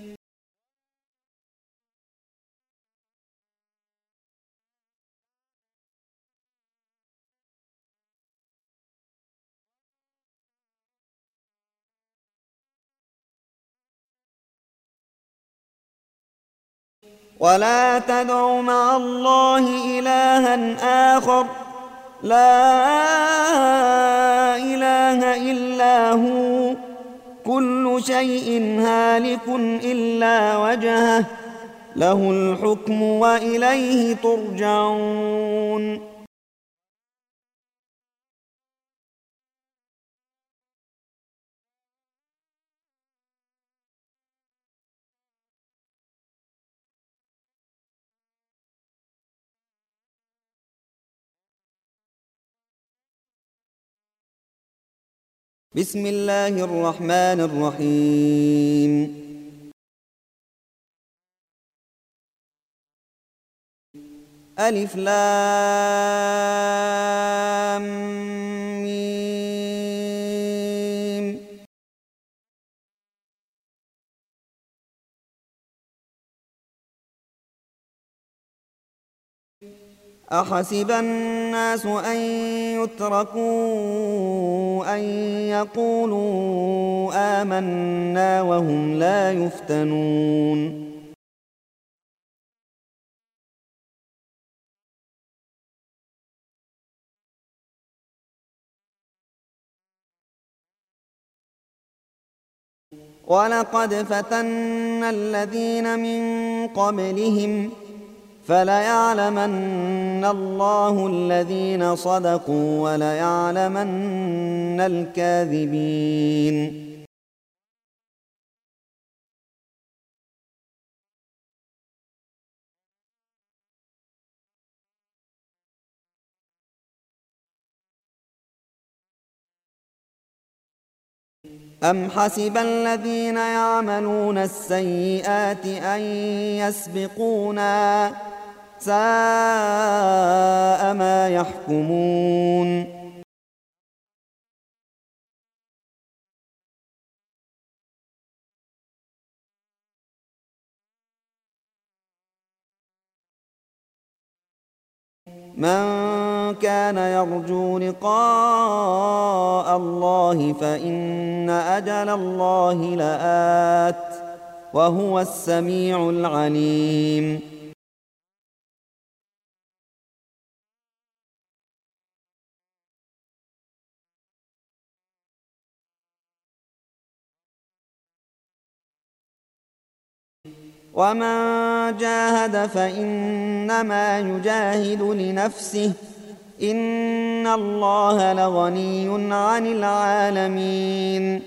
ولا تدع مع الله إلها آخر لا إله إلا هو كل شيء هالك إلا وجهه له الحكم وإليه ترجعون. بسم الله الرحمن الرحيم. ألف لام ميم. أحسب الناس أن يتركوا أن يقولوا آمنا وهم لا يفتنون. ولقد فتنا الذين من قبلهم فليعلمن الله الذين صدقوا وليعلمن الكاذبين. أم حسب الذين يعملون السيئات أن يسبقونا ساء ما يحكمون. من كان يرجو لقاء الله فإن أجل الله لآت وهو السميع العليم. ومن جاهد فإنما يجاهد لنفسه إن الله لغني عن العالمين.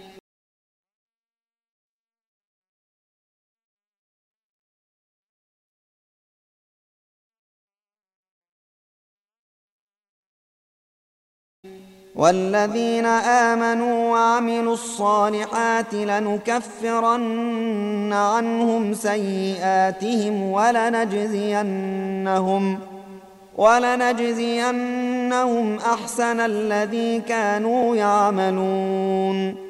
والذين آمنوا وعملوا الصالحات لنكفرن عنهم سيئاتهم ولنجزينهم أحسن الذي كانوا يعملون.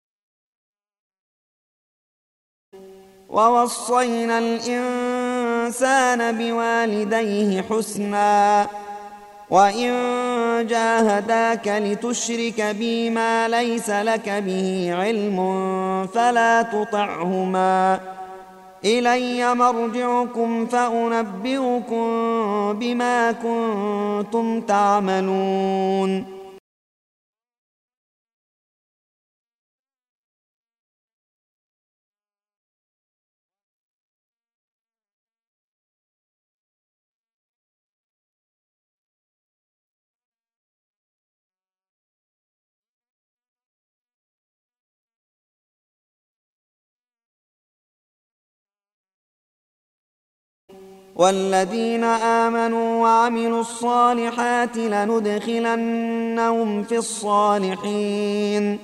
ووصينا الإنسان الإنسان بوالديه حسنا وإن جاهداك لتشرك بي ما ليس لك به علم فلا تطعهما إلي مرجعكم فأنبئكم بما كنتم تعملون والذين آمنوا وعملوا الصالحات لندخلنهم في الصالحين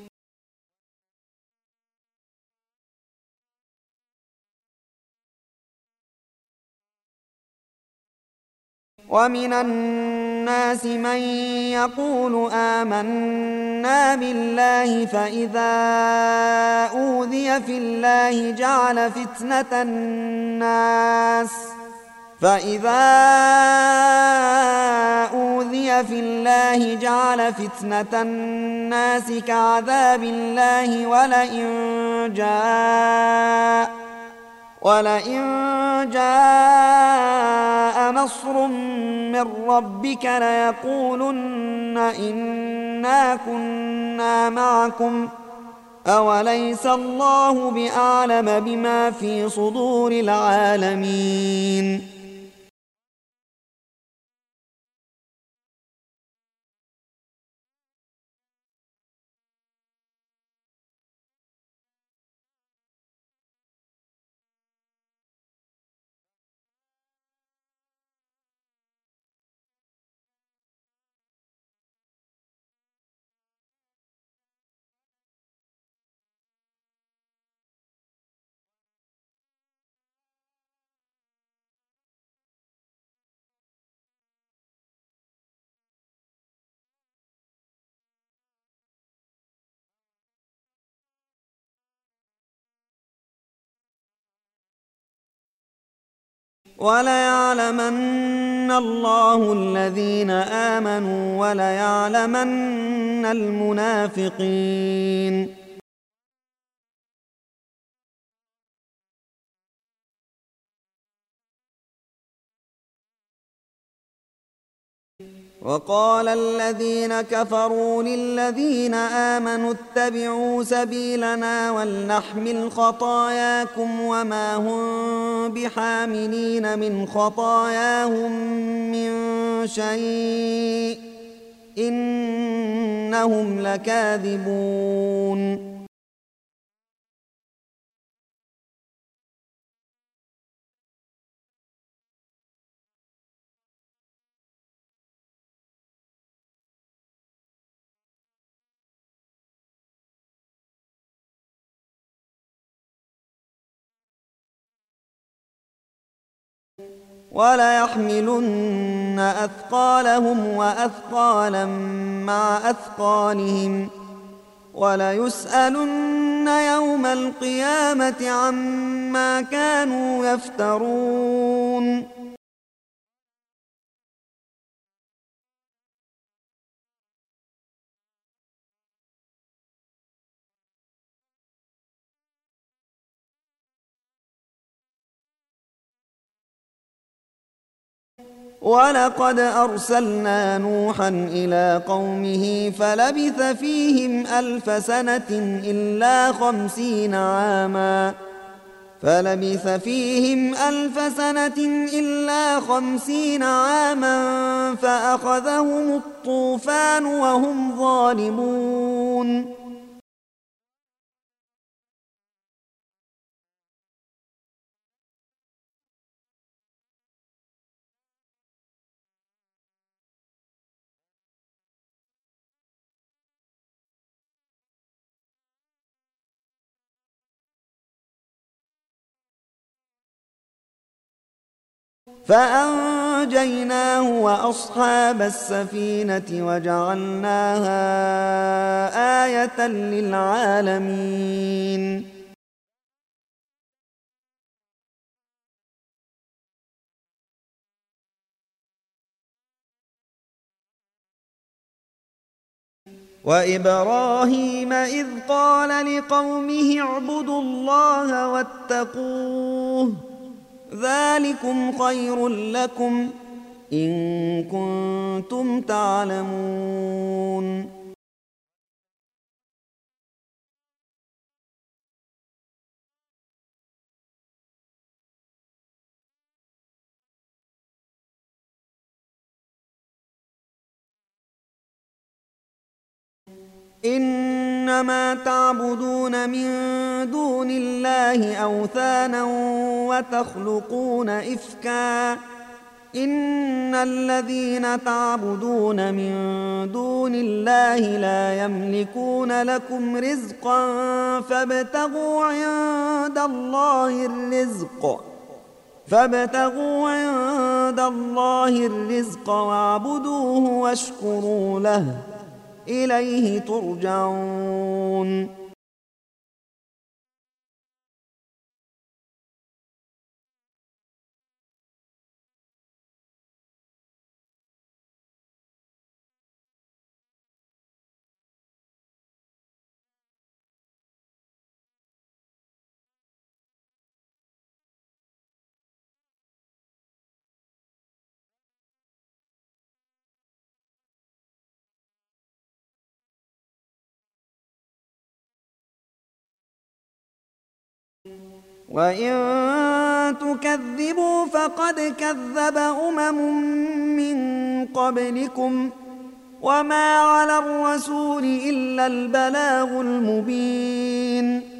ومن الناس من يقول آمنا بالله فإذا أوذي في الله جعل فتنة الناس كعذاب الله ولئن جاء نصر من ربك ليقولن إنا كنا معكم أوليس الله بأعلم بما في صدور العالمين وليعلمن الله الذين آمنوا وليعلمن المنافقين وقال الذين كفروا للذين آمنوا اتبعوا سبيلنا ولنحمل خطاياكم وما هم بحاملين من خطاياهم من شيء إنهم لكاذبون وليحملن أثقالهم وأثقالا مع أثقالهم وليسألن يوم القيامة عما كانوا يفترون ولقد أرسلنا نوحا إلى قومه فلبث فيهم ألف سنة إلا 50 عاما فأخذهم الطوفان وهم ظالمون فأنجيناه وأصحاب السفينة وجعلناها آية للعالمين وإبراهيم إذ قال لقومه اعبدوا الله واتقوه ذلكم خير لكم إن كنتم تعلمون إنما تعبدون من دون الله أوثانا وتخلقون إفكا إن الذين تعبدون من دون الله لا يملكون لكم رزقا فابتغوا عند الله الرزق واعبدوه واشكروا له إليه ترجعون وإن تكذبوا فقد كذب من قبلكم وما على الرسول إلا البلاغ المبين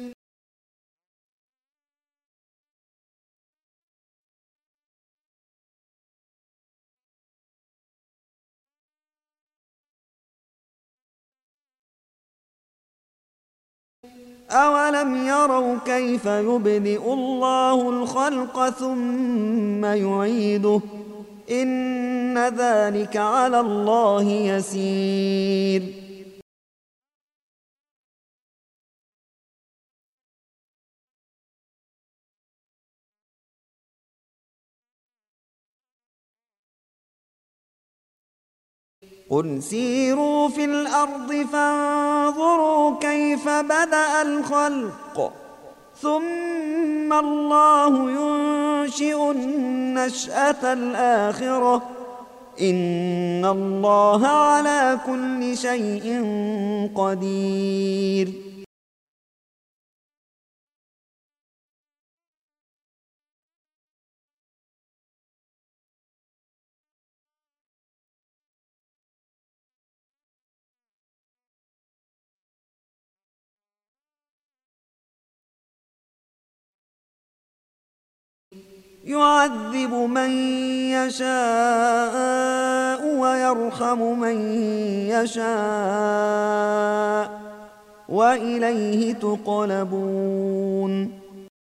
أولم يروا كيف يبدئ الله الخلق ثم يعيده إن ذلك على الله يسير قل سيروا في الأرض فانظروا كيف بدأ الخلق ثم الله ينشئ النشأة الآخرة إن الله على كل شيء قدير يعذب من يشاء ويرحم من يشاء وإليه تقلبون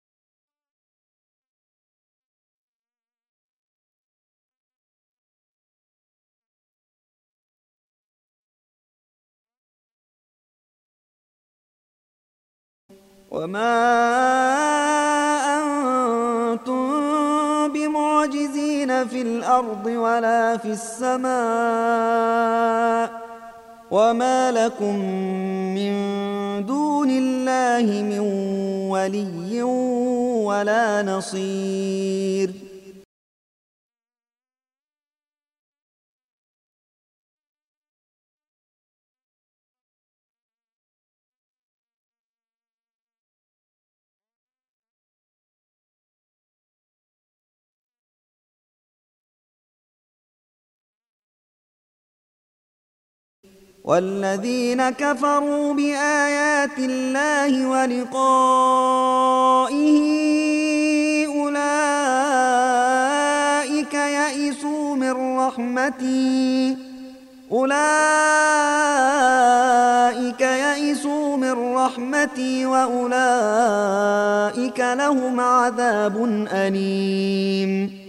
وما أنتم بمعجزين في الأرض ولا في السماء وما لكم من دون الله من ولي ولا نصير والذين كفروا بآيات الله ولقائه أولئك يئسوا من رحمتي وأولئك لهم عذاب أليم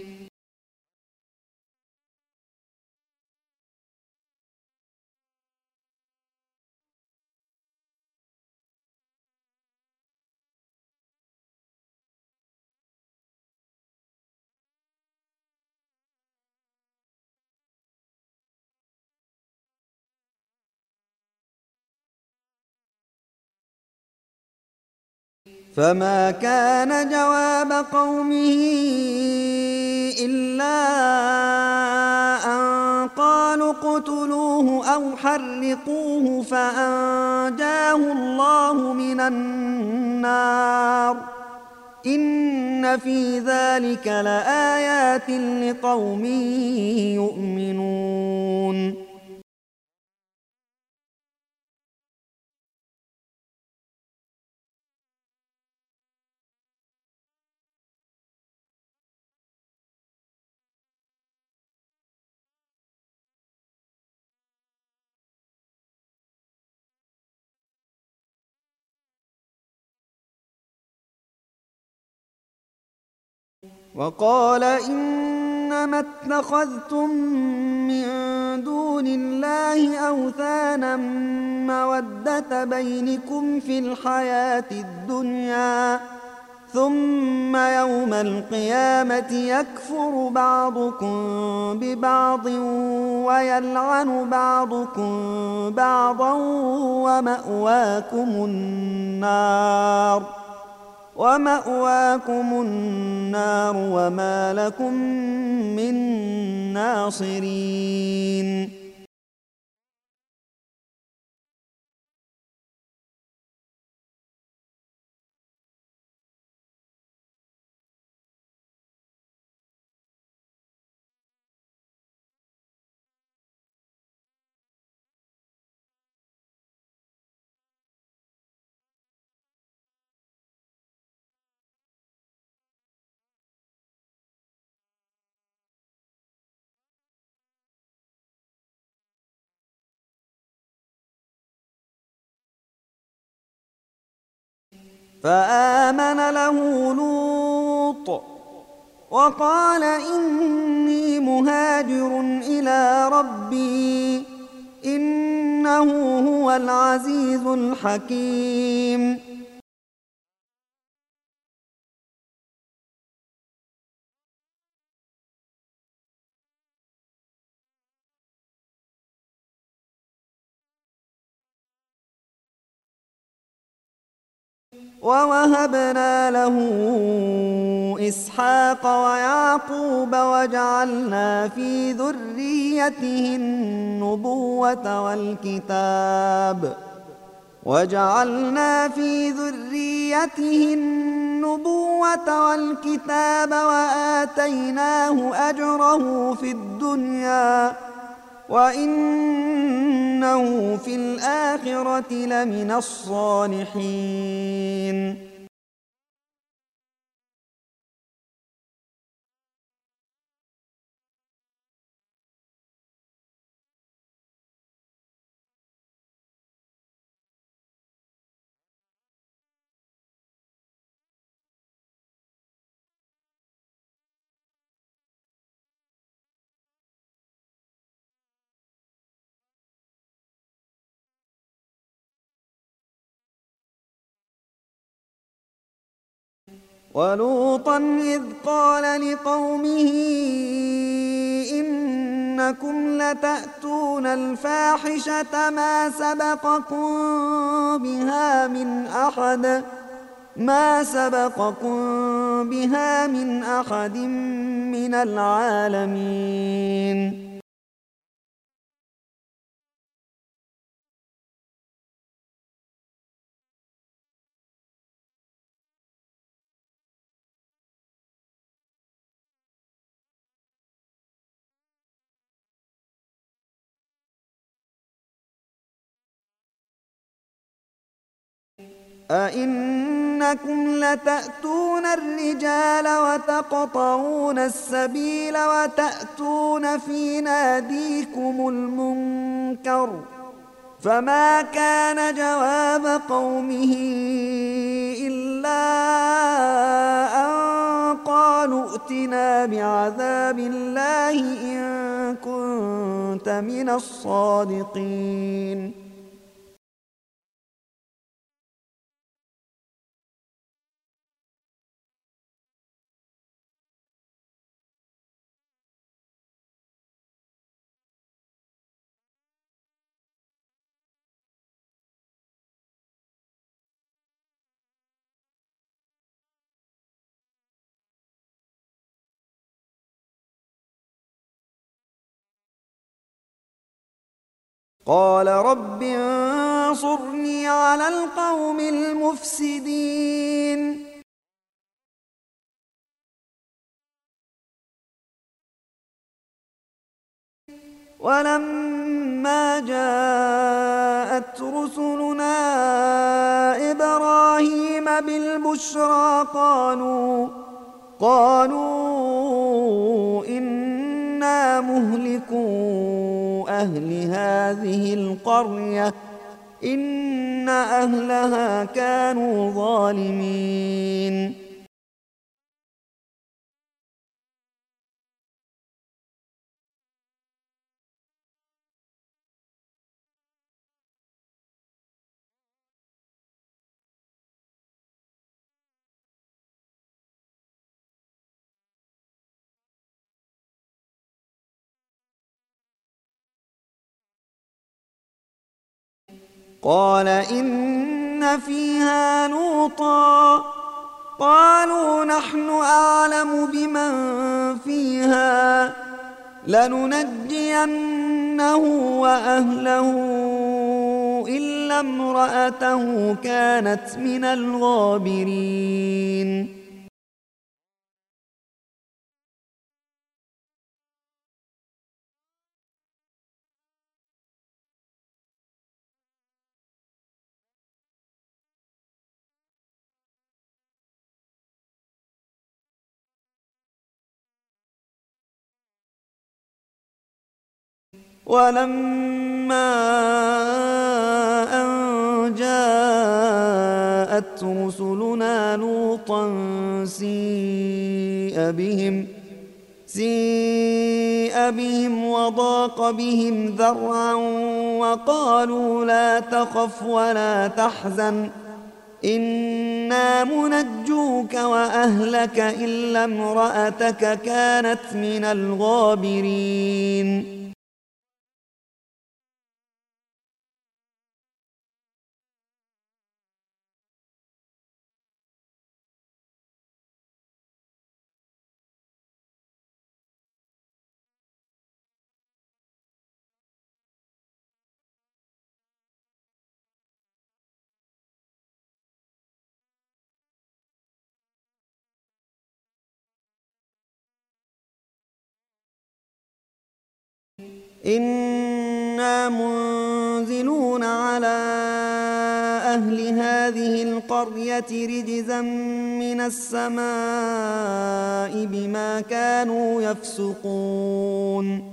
فما كان جواب قومه إلا أن قالوا اقتلوه أو حرقوه فأنجاه الله من النار إن في ذلك لآيات لقوم يؤمنون. وقال إنما اتخذتم من دون الله أوثانا مودة بينكم في الحياة الدنيا ثم يوم القيامة يكفر بعضكم ببعض ويلعن بعضكم بعضا ومأواكم النار وما لكم من ناصرين. فآمن له لوط وقال إني مهاجر إلى ربي إنه هو العزيز الحكيم. ووهبنا له إسحاق ويعقوب وجعلنا في ذريته النبوة والكتاب وآتيناه أجره في الدنيا وإنه في الآخرة لمن الصالحين. ولوطا إذ قال لقومه إنكم لتأتون الفاحشة ما سبقكم بها من أحد من العالمين. أئنكم لتأتون الرجال وتقطعون السبيل وتأتون في ناديكم المنكر فما كان جواب قومه إلا أن قالوا ائتنا بعذاب الله إن كنت من الصادقين. قال رب انصرني على القوم المفسدين ولما جاءت رسلنا إبراهيم بالبشرى قالوا إنا مهلكو أهل هذه القرية إن أهلها كانوا ظالمين قال إن فيها لوطا قالوا نحن أعلم بمن فيها لننجينه وأهله إلا امرأته كانت من الغابرين ولما أن جاءت رسلنا لوطا سيء بهم وضاق بهم ذرعا وقالوا لا تخف ولا تحزن إنا منجوك وأهلك إلا امرأتك كانت من الغابرين إنا منزلون على أهل هذه القرية رجزا من السماء بما كانوا يفسقون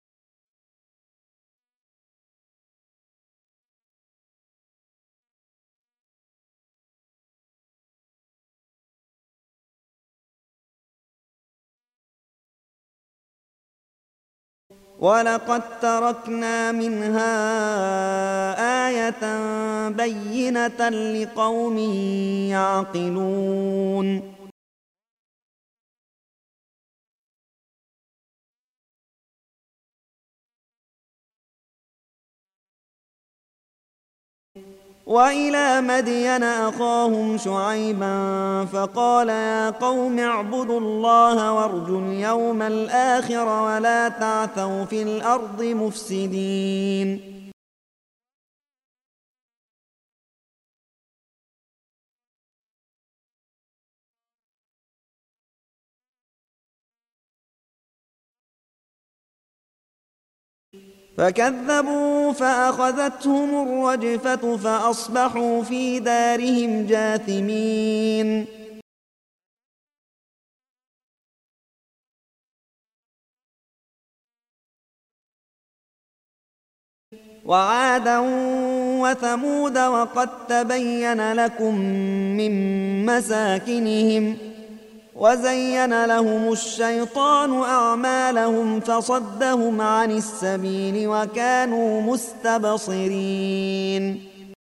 ولقد تركنا منها آية بينة لقوم يعقلون وإلى مدين أخاهم شعيبا فقال يا قوم اعبدوا الله وارجوا اليوم الآخر ولا تعثوا في الأرض مفسدين فكذبوا فأخذتهم الرجفة فأصبحوا في دارهم جاثمين وعادا وثمود وقد تبين لكم من مساكنهم وزين لهم الشيطان أعمالهم فصدهم عن السبيل وكانوا مستبصرين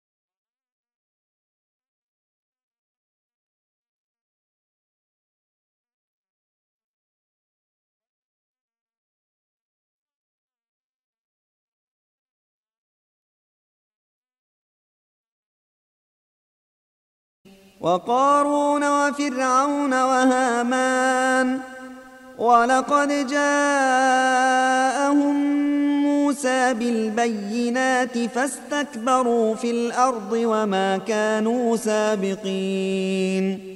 وقارون وفرعون وهامان ولقد جاءهم موسى بالبينات فاستكبروا في الأرض وما كانوا سابقين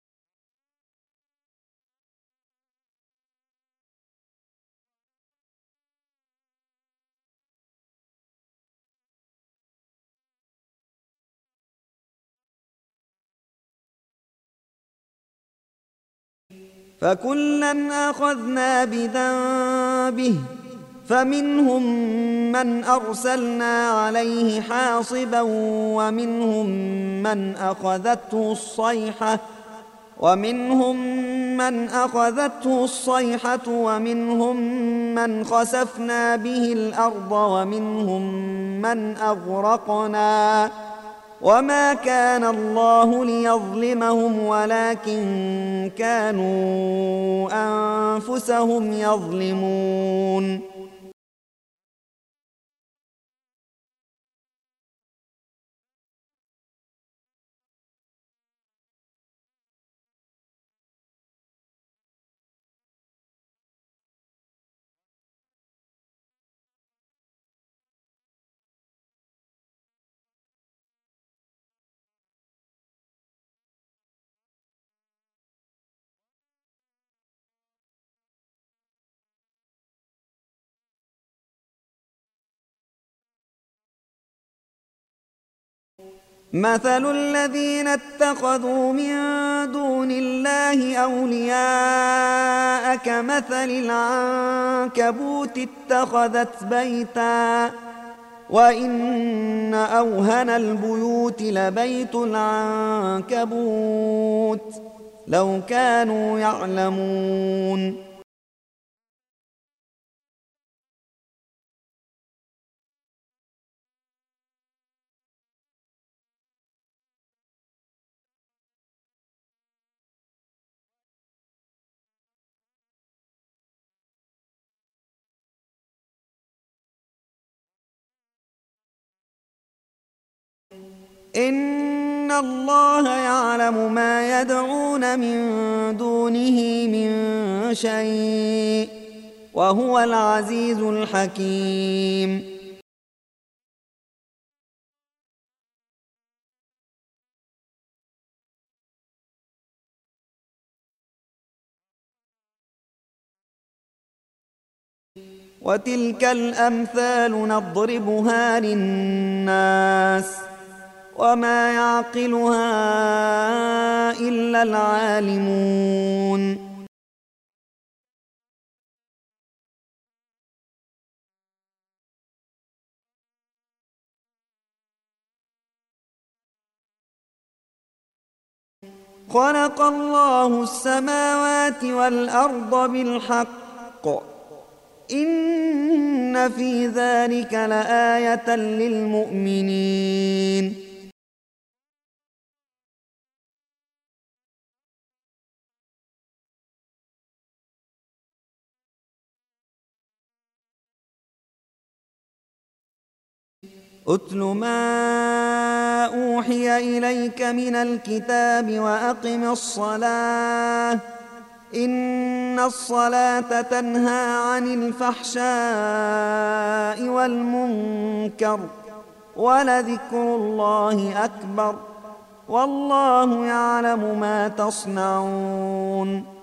فكلا أخذنا بذنبه فمنهم من أرسلنا عليه حاصبا ومنهم من أخذته الصيحة ومنهم من خسفنا به الأرض ومنهم من أغرقنا وما كان الله ليظلمهم ولكن كانوا أنفسهم يظلمون مثل الذين اتخذوا من دون الله أولياء كمثل العنكبوت اتخذت بيتا وإن أوهن البيوت لبيت العنكبوت لو كانوا يعلمون إن الله يعلم ما يدعون من دونه من شيء وهو العزيز الحكيم وتلك الأمثال نضربها للناس وما يعقلها إلا العالمون خلق الله السماوات والأرض بالحق إن في ذلك لآية للمؤمنين أتل ما أوحي إليك من الكتاب وأقم الصلاة إن الصلاة تنهى عن الفحشاء والمنكر ولذكر الله أكبر والله يعلم ما تصنعون